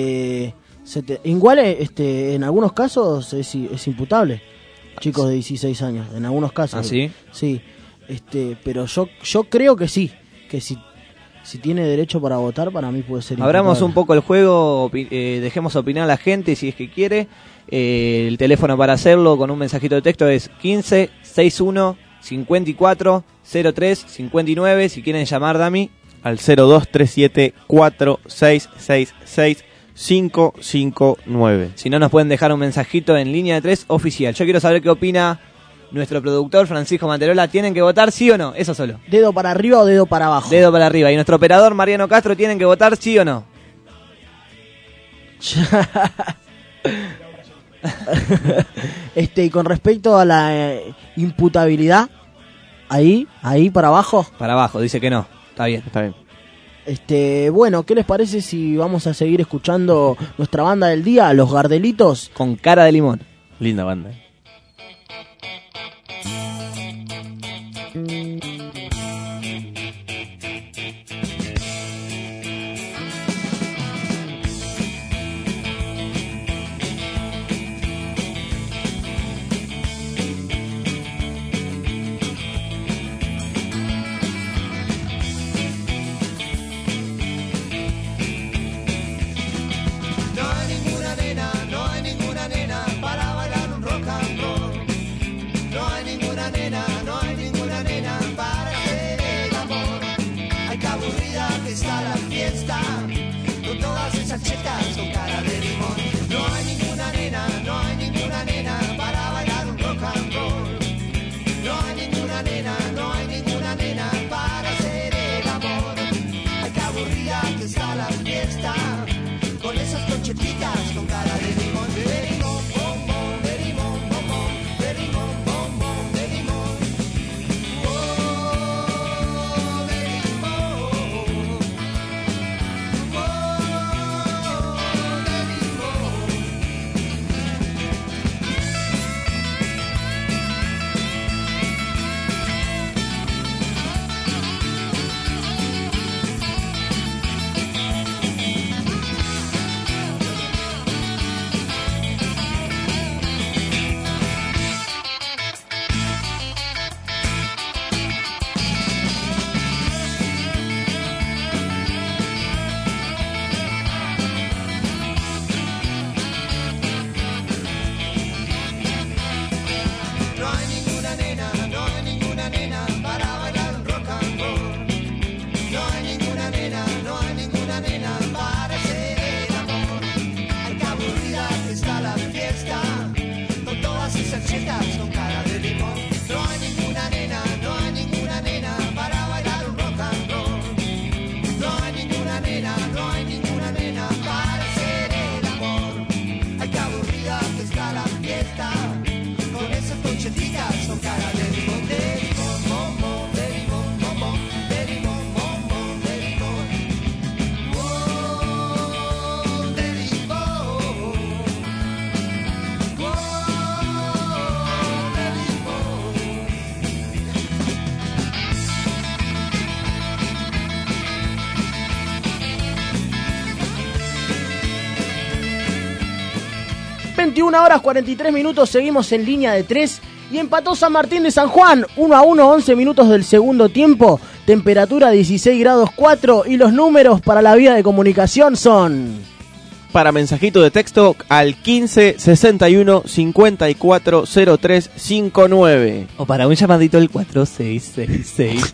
igual, en algunos casos es imputable. Chicos de 16 años, en algunos casos. ¿Ah, sí? Sí. Pero yo creo que sí, que si tiene derecho para votar, para mí puede ser. Abramos un poco el juego, dejemos opinar a la gente si es que quiere. El teléfono para hacerlo con un mensajito de texto es 15 61 54 03 59. Si quieren llamar, Dami. al 0237-466-559. Si no, nos pueden dejar un mensajito en Línea de 3 oficial. Yo quiero saber qué opina nuestro productor Francisco Manterola. ¿Tienen que votar sí o no? Eso solo. ¿Dedo para arriba o dedo para abajo? Dedo para arriba. Y nuestro operador Mariano Castro, ¿tienen que votar sí o no? Y con respecto a la imputabilidad, ahí para abajo. Para abajo, dice que no. Está bien. Bueno, ¿qué les parece si vamos a seguir escuchando nuestra banda del día, Los Gardelitos? Con Cara de Limón. Linda banda. horas 43 minutos, seguimos en Línea de 3 y empató San Martín de San Juan 1-1, 11 minutos del segundo tiempo, temperatura 16 grados 4 y los números para la vía de comunicación son... Para mensajito de texto al 15 61 54 03 59. O para un llamadito el 4666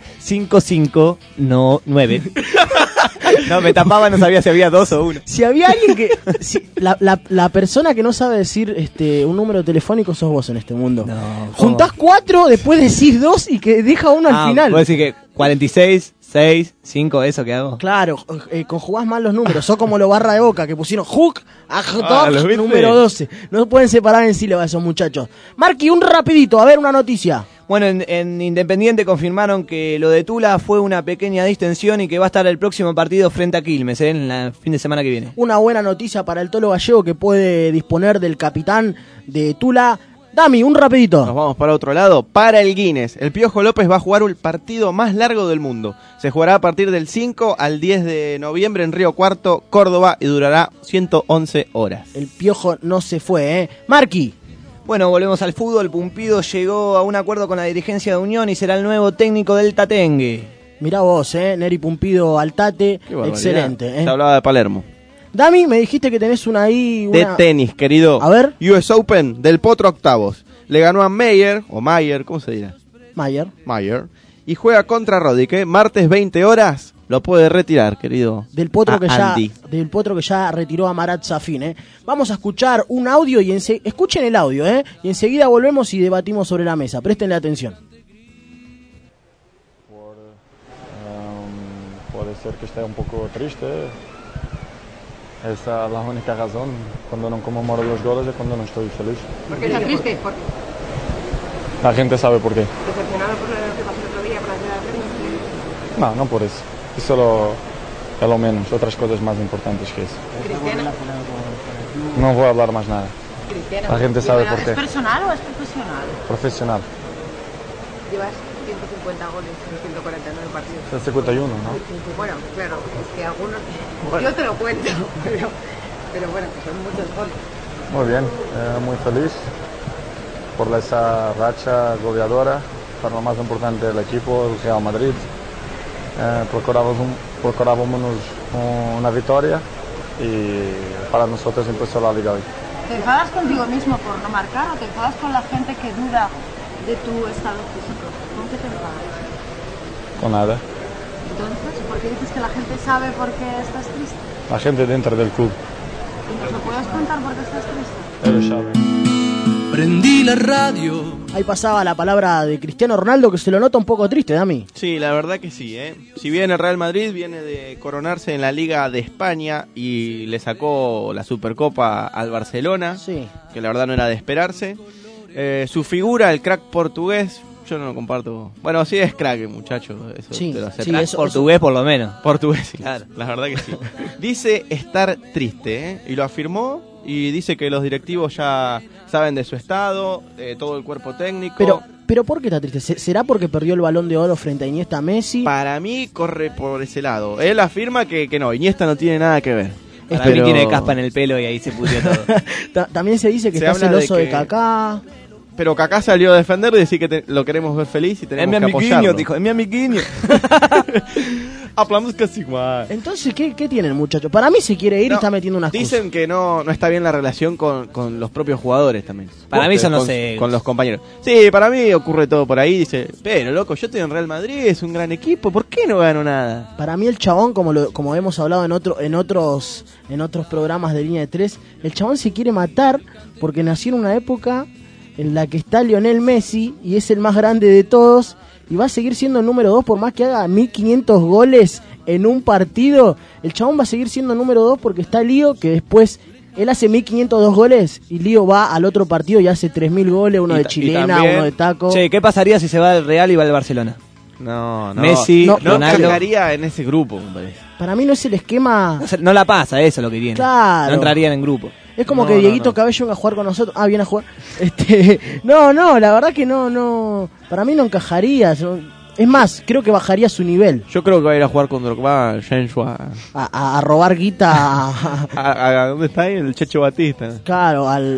5599. No, me tapaba, no sabía si había 2 o 1. Si había alguien que... la persona que no sabe decir un número telefónico sos vos en este mundo. No, juntás 4, después decís 2 y que deja 1 al final. Vos decís que 46, 6, 5, ¿eso que hago? Claro, conjugás mal los números. Sos como los Barra de Boca que pusieron Hook, número 12. No pueden separar en sílabas esos muchachos. Marqui, un rapidito, a ver una noticia. Bueno, en Independiente confirmaron que lo de Tula fue una pequeña distensión y que va a estar el próximo partido frente a Quilmes, en el fin de semana que viene. Una buena noticia para el Tolo Gallego que puede disponer del capitán de Tula. Dami, un rapidito. Nos vamos para otro lado. Para el Guinness, el Piojo López va a jugar el partido más largo del mundo. Se jugará a partir del 5 al 10 de noviembre en Río Cuarto, Córdoba, y durará 111 horas. El Piojo no se fue, ¿eh? Marqui. Bueno, volvemos al fútbol. Pumpido llegó a un acuerdo con la dirigencia de Unión y será el nuevo técnico del Tatengue. Mirá vos, Neri Pumpido al Tate. Excelente, Se hablaba de Palermo. Dami, me dijiste que tenés una ahí... De tenis, querido. A ver. US Open del Potro octavos. Le ganó a Mayer, ¿cómo se dirá? Mayer. Y juega contra Roddick, martes 20 horas, lo puede retirar, querido. Del potro que Andy. ya retiró a Marat Safin. Vamos a escuchar un audio y escuchen el audio, y enseguida volvemos y debatimos sobre la mesa. Préstenle atención. Puede ser que esté un poco triste. Esa es la única razón. Cuando no conmemoro los goles es cuando no estoy feliz. ¿Por qué está triste? ¿Por qué? La gente sabe por qué. ¿Decepcionado por lo que pasó el otro día por la ciudad de Berna? No por eso. Es solo es lo menos. Otras cosas más importantes que eso. ¿Cristiano? No voy a hablar más nada. ¿Cristiano? La gente sabe por qué. ¿Es personal o es profesional? Profesional. Llevas 150 goles en 149 partidos. Es 51, ¿no? Bueno, claro, es que algunos... Yo te lo cuento, pero bueno, que son muchos goles. Muy bien, muy feliz por esa racha goleadora para lo más importante del equipo, el Real Madrid. Procurábamos una victoria y para nosotros empezó la Liga hoy. ¿Te enfadas contigo mismo por no marcar o te enfadas con la gente que duda de tu estado físico? ¿Con qué te enfadas? Con nada. Entonces, ¿por qué dices que la gente sabe por qué estás triste? La gente dentro del club. ¿Y nos lo puedes contar por qué estás triste? Ellos saben. Prendí la radio. Ahí pasaba la palabra de Cristiano Ronaldo, que se lo nota un poco triste, Dami. Sí, la verdad que sí, Si bien el Real Madrid viene de coronarse en la Liga de España y le sacó la Supercopa al Barcelona, que la verdad no era de esperarse, su figura, el crack portugués, yo no lo comparto. Bueno, sí es crack, muchacho. Eso sí, te lo acepto. Sí, eso, portugués por lo menos. Portugués, sí. Claro. La verdad que sí. Dice estar triste, y lo afirmó, y dice que los directivos ya saben de su estado, todo el cuerpo técnico. Pero ¿por qué está triste? ¿Será porque perdió el Balón de Oro frente a Iniesta Messi? Para mí corre por ese lado. Él afirma que no, Iniesta no tiene nada que ver. Para mí tiene caspa en el pelo y ahí se pudrió todo. También se dice que está celoso de Kaká. Pero Kaká salió a defender y decir que lo queremos ver feliz y tenemos que apoyarlo. Dijo, es mi amiguinho. Hablamos casi igual. Entonces, ¿qué tiene el muchacho? Para mí se quiere ir y está metiendo unas cosas. Dicen que no está bien la relación con los propios jugadores también. Para mí son los egos. Con los compañeros. Sí, para mí ocurre todo por ahí. Dice, pero loco, yo estoy en Real Madrid, es un gran equipo, ¿por qué no gano nada? Para mí el chabón, como hemos hablado en otros programas de Línea de 3, el chabón se quiere matar porque nació en una época en la que está Lionel Messi y es el más grande de todos y va a seguir siendo el número 2 por más que haga 1500 goles en un partido. El chabón va a seguir siendo el número 2 porque está Lío, que después él hace 1502 goles y Lío va al otro partido y hace 3000 goles, uno de chilena, también, uno de taco. Che, ¿qué pasaría si se va del Real y va al Barcelona? No. Messi, Ronaldo. No entraría en ese grupo, me parece. Para mí no es el esquema. No la pasa, eso es lo que tiene. Claro. No entrarían en grupo. Es como que Dieguito Cabello venga a jugar con nosotros. Ah, viene a jugar. No, la verdad que no. Para mí no encajaría. Es más, creo que bajaría su nivel. Yo creo que va a ir a jugar con Drogba, a robar guita. ¿A dónde está ahí? El Checho Batista. Claro, a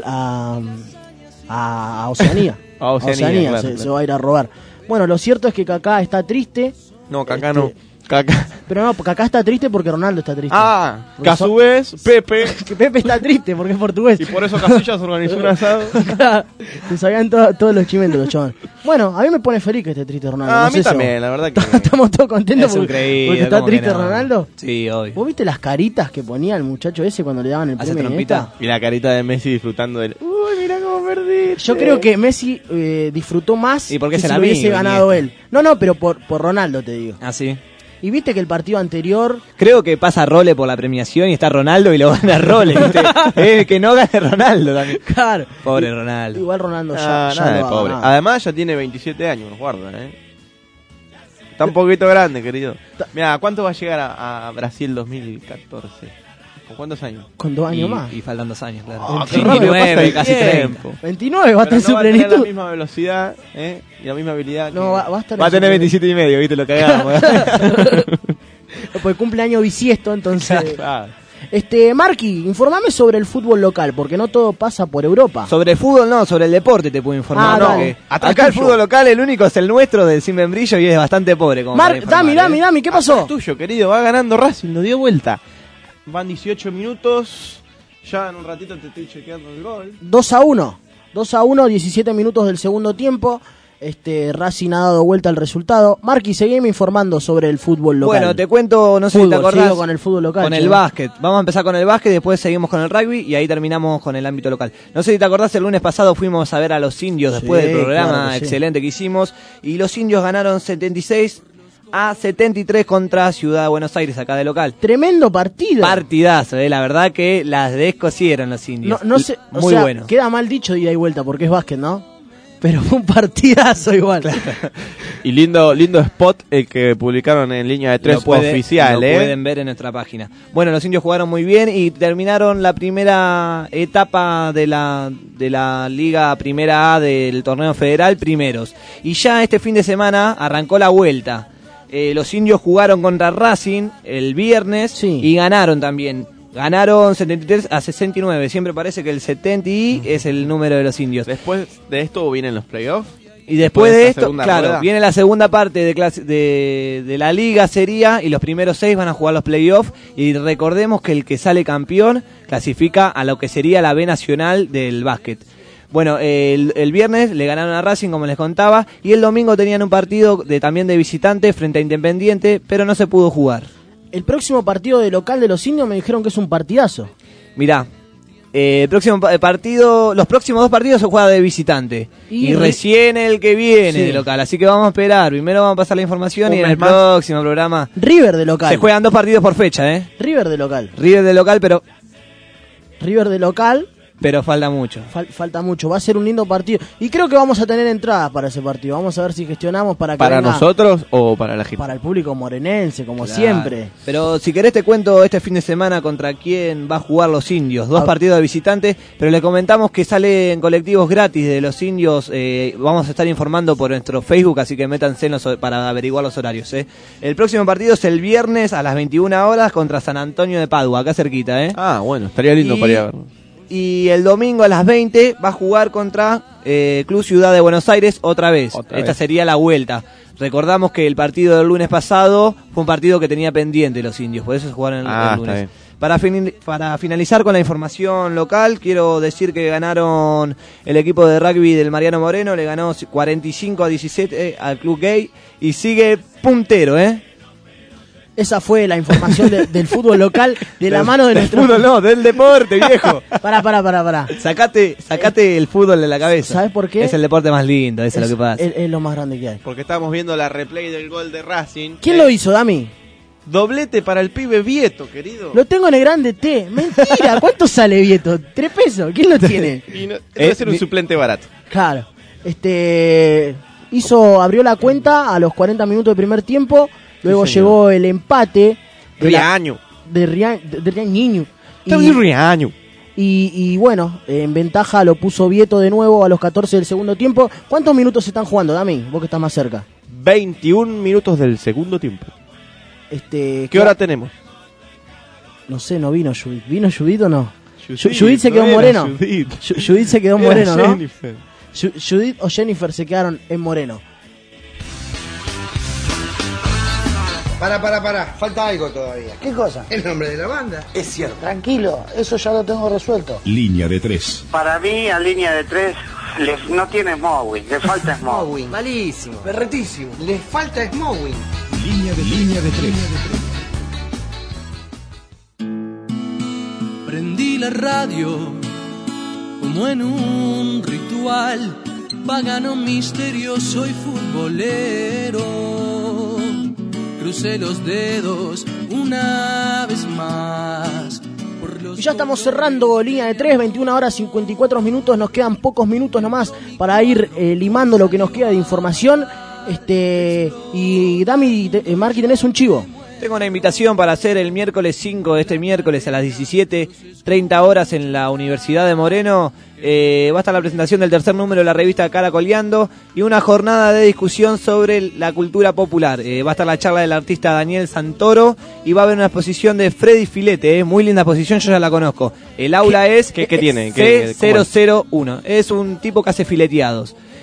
Oceanía. A Oceanía, claro. Se va a ir a robar. Bueno, lo cierto es que Kaká está triste. No, Kaká no. Kaká. Pero no, Kaká está triste porque Ronaldo está triste. Ah, que a su vez, Pepe. Que Pepe está triste porque es portugués. Y por eso Casillas organizó un asado. Se sabían todos los chimentos los chavales. Bueno, a mí me pone feliz que esté triste Ronaldo. A mí también, la verdad que estamos todos contentos porque está triste Ronaldo. Sí, obvio. ¿Vos viste las caritas que ponía el muchacho ese cuando le daban el premio Iniesta? Y la carita de Messi disfrutando del... Uy, mira cómo perdí. Yo creo que Messi disfrutó más ¿Y porque que se si la lo hubiese amigo, ganado Iniesta? él. No, pero por Ronaldo te digo. Ah, sí. Y viste que el partido anterior... Creo que pasa Role por la premiación y está Ronaldo y lo gana Role. Que no gane Ronaldo también. Claro. Pobre Ronaldo. Igual Ronaldo ya nada de lo ha pobre. ganado. Además ya tiene 27 años, guarda, Está un poquito grande, querido. Mira, ¿cuánto va a llegar a Brasil 2014? ¿Con cuántos años? Con 2 años más. Y faltan 2 años, claro. 29, casi 30. 29 va a estar en su Va a tener plenitud. la misma velocidad, y la misma habilidad. No, va a estar va a en su tener plenitud. 27 y medio, ¿viste? Lo que hagamos. Pues cumpleaños bisiesto, entonces... Claro. Marqui, informame sobre el fútbol local, porque no todo pasa por Europa. Sobre el fútbol no, sobre el deporte te puedo informar. Ah, ¿no? dale. Acá el fútbol local, el único es el nuestro del Sin Membrillo y es bastante pobre. Como Dami, ¿qué pasó? Es tuyo, querido, va ganando Racing, lo dio vuelta. Van 18 minutos, ya en un ratito te estoy chequeando el gol. 2-1, 17 minutos del segundo tiempo. Racing ha dado vuelta al resultado. Marqui, seguime informando sobre el fútbol local. Bueno, te cuento, no sé si te acordás, con el fútbol local, con el básquet. Vamos a empezar con el básquet, después seguimos con el rugby y ahí terminamos con el ámbito local. No sé si te acordás, el lunes pasado fuimos a ver a los Indios después del programa excelente que hicimos, y los Indios ganaron 76-73 contra Ciudad de Buenos Aires, acá de local. Tremendo partido. Partidazo, la verdad que las descosieron los Indios. No sé, muy bueno. Queda mal dicho ida y vuelta porque es básquet, ¿no? Pero fue un partidazo igual. Y lindo spot el que publicaron en Línea de 3 oficial. Lo pueden ver en nuestra página. Bueno, los Indios jugaron muy bien y terminaron la primera etapa de la Liga Primera A del torneo federal primeros. Y ya este fin de semana arrancó la vuelta. Los Indios jugaron contra Racing el viernes y ganaron también. Ganaron 73-69. Siempre parece que el 70 es el número de los Indios. Después de esto vienen los playoffs. Y después de esto, claro, viene la segunda parte de la liga sería, y los primeros 6 van a jugar los playoffs. Y recordemos que el que sale campeón clasifica a lo que sería la B nacional del básquet. Bueno, el viernes le ganaron a Racing, como les contaba, y el domingo tenían un partido también de visitante frente a Independiente, pero no se pudo jugar. El próximo partido de local de los Indios me dijeron que es un partidazo. Mirá, los próximos 2 partidos se juega de visitante. Y recién el que viene de local. Así que vamos a esperar. Primero vamos a pasar la información y en el próximo programa. River de local. Se juegan 2 partidos por fecha, River de local. River de local, pero falta mucho. Falta mucho. Va a ser un lindo partido. Y creo que vamos a tener entradas para ese partido. Vamos a ver si gestionamos para que ¿Para nosotros o para la gente? Para el público morenense, como siempre. Pero si querés te cuento este fin de semana contra quién va a jugar los Indios. 2 partidos de visitantes, pero le comentamos que salen colectivos gratis de los Indios. Vamos a estar informando por nuestro Facebook, así que métanse para averiguar los horarios. El próximo partido es el viernes a las 21 horas contra San Antonio de Padua, acá cerquita. Ah, bueno, estaría lindo para ir a verlo. Y el domingo a las 20 va a jugar contra Club Ciudad de Buenos Aires otra vez. Esta sería la vuelta. Recordamos que el partido del lunes pasado fue un partido que tenía pendiente los Indios, por eso se jugaron el lunes. Para finalizar con la información local, quiero decir que ganaron el equipo de rugby del Mariano Moreno, le ganó 45-17 al Club Gay y sigue puntero, Esa fue la información del fútbol local de la mano de nuestro... fútbol no, del deporte, viejo. Pará. Sacate el fútbol de la cabeza. ¿Sabes por qué? Es el deporte más lindo, eso es lo que pasa. Es lo más grande que hay. Porque estamos viendo la replay del gol de Racing. ¿Quién lo hizo, Dami? Doblete para el pibe Vieto, querido. Lo tengo en el grande T. Mentira, ¿cuánto sale Vieto? 3 pesos. ¿Quién lo tiene? Debe ser un suplente barato. Claro. Abrió la cuenta a los 40 minutos del primer tiempo. Luego llegó el empate de Riaño. Y bueno, en ventaja lo puso Vieto de nuevo a los 14 del segundo tiempo. ¿Cuántos minutos se están jugando, Dami? Vos que estás más cerca. 21 minutos del segundo tiempo. ¿Qué hora tenemos? No sé, no vino Judith. ¿Vino Judith o no? Judith se quedó moreno. Judith se quedó moreno, ¿no? Judith o Jennifer se quedaron en moreno. Pará, falta algo todavía. ¿Qué cosa? El nombre de la banda. Es cierto. Tranquilo, eso ya lo tengo resuelto. Línea de 3. Para mí, a Línea de 3, no tiene Smowing, le falta Smowing. Malísimo, berretísimo. Le falta Smowing. Línea de 3. Prendí la radio como en un ritual pagano, misterioso y futbolero. Crucé los dedos una vez más. Y ya estamos cerrando Línea de 3, 21 horas 54 minutos. Nos quedan pocos minutos nomás para ir limando lo que nos queda de información. Y Dami, Marqui, tenés un chivo. Tengo una invitación para hacer el miércoles 5, este miércoles a las 17:30 horas en la Universidad de Moreno. Va a estar la presentación del tercer número de la revista Caracoleando y una jornada de discusión sobre la cultura popular. Va a estar la charla del artista Daniel Santoro y va a haber una exposición de Freddy Filete, muy linda exposición, yo ya la conozco. El aula es ¿Qué tiene? C001, es un tipo que hace fileteados.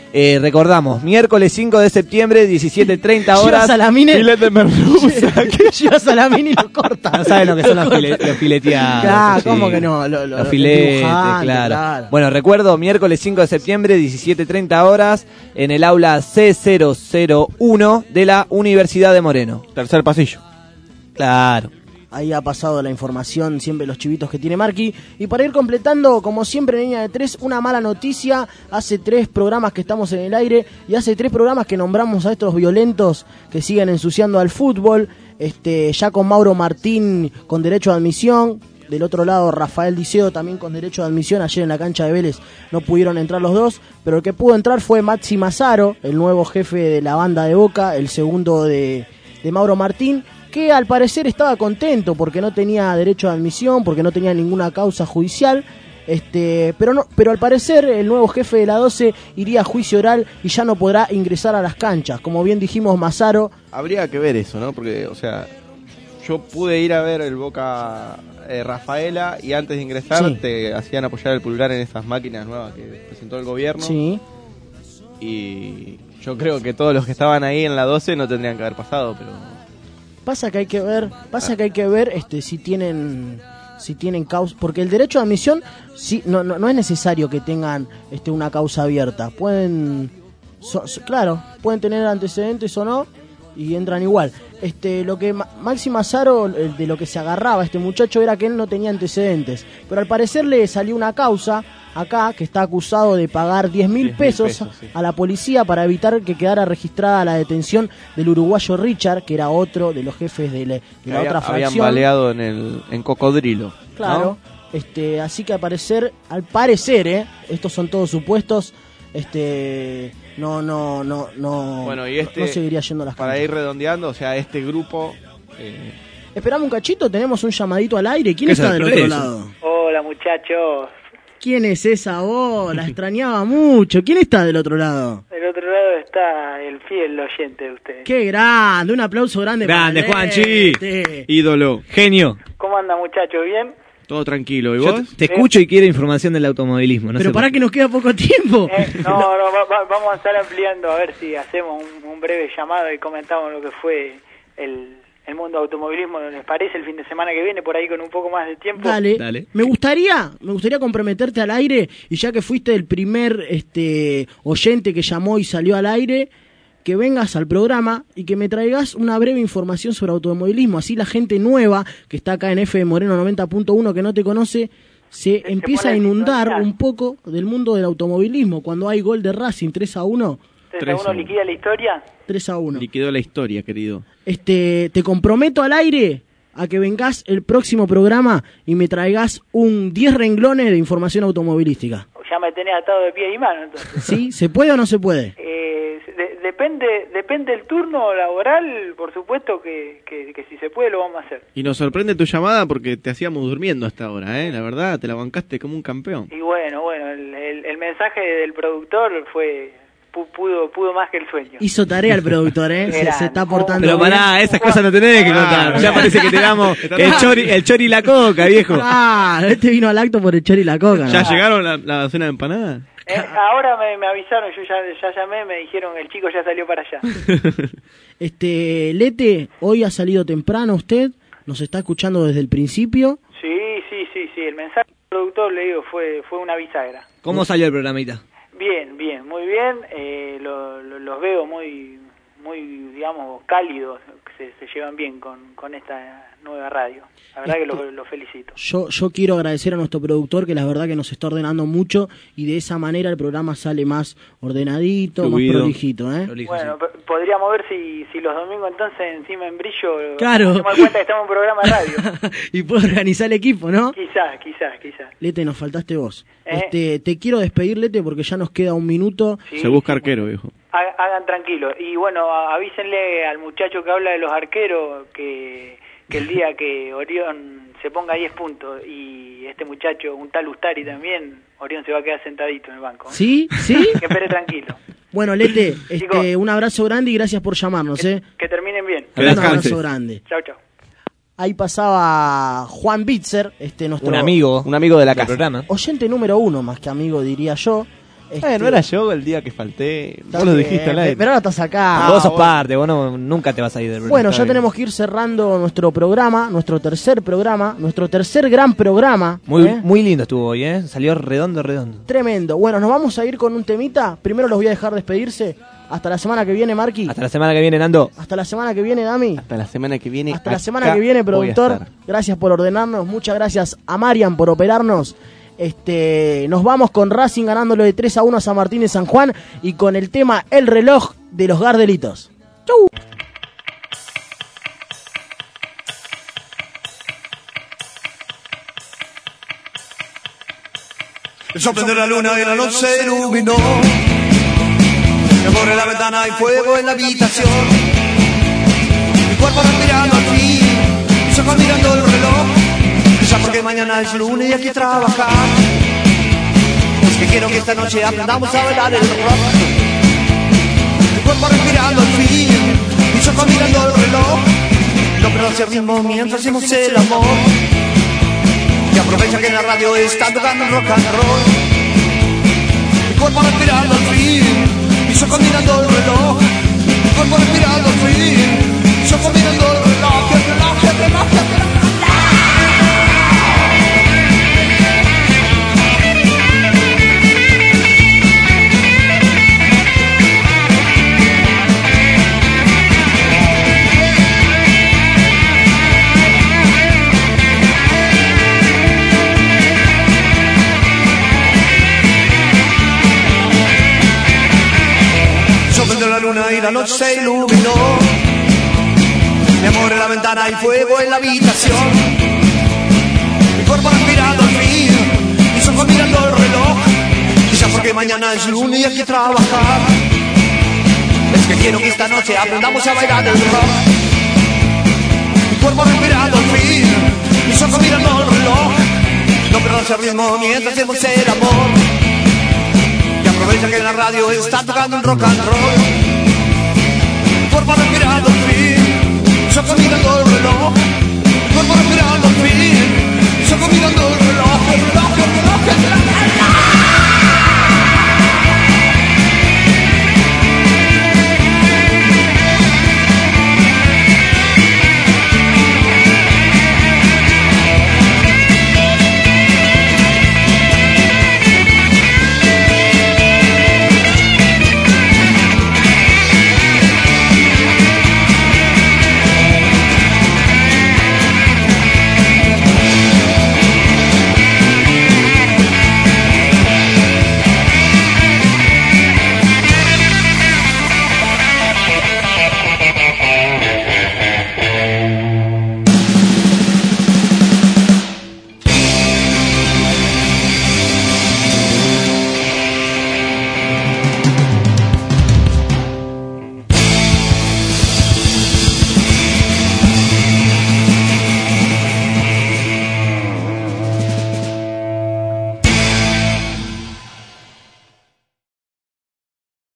Recordamos, miércoles 5 de septiembre, 17:30 horas. Lleva salamine. Filet de merluza. Lleva salamine y lo corta. No saben lo que son los fileteados. Claro, sí. ¿cómo que no? Los filetes, claro. Bueno, recuerdo, miércoles 5 de septiembre, 17:30 horas, en el aula C001 de la Universidad de Moreno. Tercer pasillo. Claro. Ahí ha pasado la información, siempre los chivitos que tiene Marqui. Y para ir completando, como siempre en línea de 3, una mala noticia. Hace 3 programas que estamos en el aire y hace 3 programas que nombramos a estos violentos que siguen ensuciando al fútbol. Ya con Mauro Martín con derecho de admisión. Del otro lado, Rafael Diceo también con derecho de admisión. Ayer en la cancha de Vélez no pudieron entrar los dos, pero el que pudo entrar fue Maxi Mazzaro, el nuevo jefe de la banda de Boca, el segundo de Mauro Martín, que al parecer estaba contento porque no tenía derecho de admisión, porque no tenía ninguna causa judicial, pero al parecer el nuevo jefe de la 12 iría a juicio oral y ya no podrá ingresar a las canchas. Como bien dijimos, Mazzaro... Habría que ver eso, ¿no? Porque, o sea, yo pude ir a ver el Boca Rafaela y antes de ingresar te hacían apoyar el pulgar en esas máquinas nuevas que presentó el gobierno. Sí. Y yo creo que todos los que estaban ahí en la 12 no tendrían que haber pasado, pero... Pasa que hay que ver si tienen causa, porque el derecho de admisión no es necesario que tengan una causa abierta. Pueden pueden tener antecedentes o no y entran igual. Lo que Maxi Mazzaro, de lo que se agarraba este muchacho era que él no tenía antecedentes, pero al parecer le salió una causa acá que está acusado de pagar 10.000 pesos a la policía para evitar que quedara registrada la detención del uruguayo Richard, que era otro de los jefes de la otra fracción. Habían baleado en Cocodrilo. Claro, ¿no? Así que al parecer, estos son todos supuestos, bueno, y no seguiría yendo a las para canchas. Ir redondeando, o sea, este grupo... Esperamos un cachito, tenemos un llamadito al aire. ¿Quién está del otro lado? Hola, muchachos. ¿Quién es esa voz? La extrañaba mucho. ¿Quién está del otro lado? Del otro lado está el fiel oyente de ustedes. ¡Qué grande! Un aplauso grande para Juanchi. Ídolo. Genio. ¿Cómo anda, muchachos? ¿Bien? Todo tranquilo. ¿Y vos? Te escucho y quiero información del automovilismo. Pero para que nos queda poco tiempo. Vamos a estar ampliando a ver si hacemos un breve llamado y comentamos lo que fue el mundo automovilismo, ¿les parece? El fin de semana que viene, por ahí con un poco más de tiempo. Dale. Me gustaría comprometerte al aire, y ya que fuiste el primer oyente que llamó y salió al aire, que vengas al programa y que me traigas una breve información sobre automovilismo. Así la gente nueva que está acá en FM Moreno 90.1 que no te conoce, se empieza a inundar un poco del mundo del automovilismo. Cuando hay gol de Racing 3-1. 3-1 liquida la historia. 3-1. Liquidó la historia, querido. Te comprometo al aire a que vengas el próximo programa y me traigas 10 renglones de información automovilística. Ya me tenés atado de pies y manos, entonces. ¿Sí? ¿Se puede o no se puede? Depende del turno laboral, por supuesto que si se puede lo vamos a hacer. Y nos sorprende tu llamada porque te hacíamos durmiendo hasta ahora, la verdad, te la bancaste como un campeón. Y bueno, el mensaje del productor pudo más que el sueño. Hizo tarea el productor, se está portando Pero bien. pará, esas cosas no tenés que contar. Ya parece que te damos el chori y la coca, viejo. Este vino al acto por el chori y la coca. ¿Ya llegaron la docena de empanadas? Ahora me avisaron, yo ya llamé, me dijeron el chico ya salió para allá. Lete, hoy ha salido temprano usted, nos está escuchando desde el principio. Sí, el mensaje del productor, le digo, fue una bisagra. ¿Cómo salió el programita? Bien, muy bien, los veo muy, digamos, cálidos, se llevan bien con esta nueva radio. La verdad que los felicito. Yo quiero agradecer a nuestro productor, que la verdad que nos está ordenando mucho, y de esa manera el programa sale más ordenadito, más prolijito. Bueno, podríamos ver si los domingos entonces encima en brillo claro. nos damos cuenta que estamos en un programa de radio. Y puedo organizar el equipo, ¿no? Quizás. Lete, nos faltaste vos. Te quiero despedir, Lete, porque ya nos queda un minuto. Sí, se busca arquero, viejo. Hagan tranquilo. Y bueno, avísenle al muchacho que habla de los arqueros que el día que Orión se ponga 10 puntos y este muchacho, un tal Ustari también, Orión se va a quedar sentadito en el banco. ¿Sí? Que espere tranquilo. Bueno, Lete, un abrazo grande y gracias por llamarnos. Que terminen bien. Un abrazo grande. Chau. Ahí pasaba Juan Bitzer, nuestro un amigo de la casa. Programa. Oyente número 1, más que amigo diría yo. No era yo el día que falté. Vos lo bien, dijiste al aire. pero ahora estás acá. Vos sos parte, vos nunca te vas a ir del Bueno, ya tenemos que ir cerrando nuestro programa, nuestro tercer gran programa. Muy lindo estuvo hoy, salió redondo. Tremendo. Bueno, nos vamos a ir con un temita. Primero los voy a dejar despedirse. Hasta la semana que viene, Marqui. Hasta la semana que viene, Nando. Hasta la semana que viene, Dami. Hasta la semana que viene. Hasta la semana que viene, productor. Gracias por ordenarnos. Muchas gracias a Marian por operarnos. Nos vamos con Racing ganándolo de 3-1 a San Martín de San Juan y con el tema El reloj de los Gardelitos. ¡Chau! El soplo de la luna y la noche se iluminó. Me corre la ventana y fuego en la habitación. Mi cuerpo respirando al fin, mis ojos mirando el reloj. Ya porque mañana es lunes y hay que trabajar. Es que quiero que esta noche aprendamos a bailar el rock. Mi cuerpo respirando al fin, mis ojos mirando el reloj. No pierdas el ritmo mientras hacemos el amor. Y aprovecha que en la radio está tocando el rock and roll. Mi cuerpo respirando al fin, mis ojos mirando el reloj. Mi cuerpo respirando al fin, mis ojos mirando el reloj. El reloj, el reloj, el reloj. La luna y la noche se iluminó. Mi amor en la ventana y fuego en la habitación. Mi cuerpo respirando al fin, mis ojos mirando el reloj. Quizás porque mañana es lunes y hay que trabajar. Es que quiero que esta noche aprendamos a bailar el rock. Mi cuerpo respirando al fin, mis ojos mirando el reloj. No pierdas el ritmo mientras hacemos el amor. Aprovecha que en la radio está tocando el rock and roll. Mi cuerpo respirando al fin, mis ojos mirando el reloj. Mi cuerpo respirando al fin, mis ojos mirando el reloj.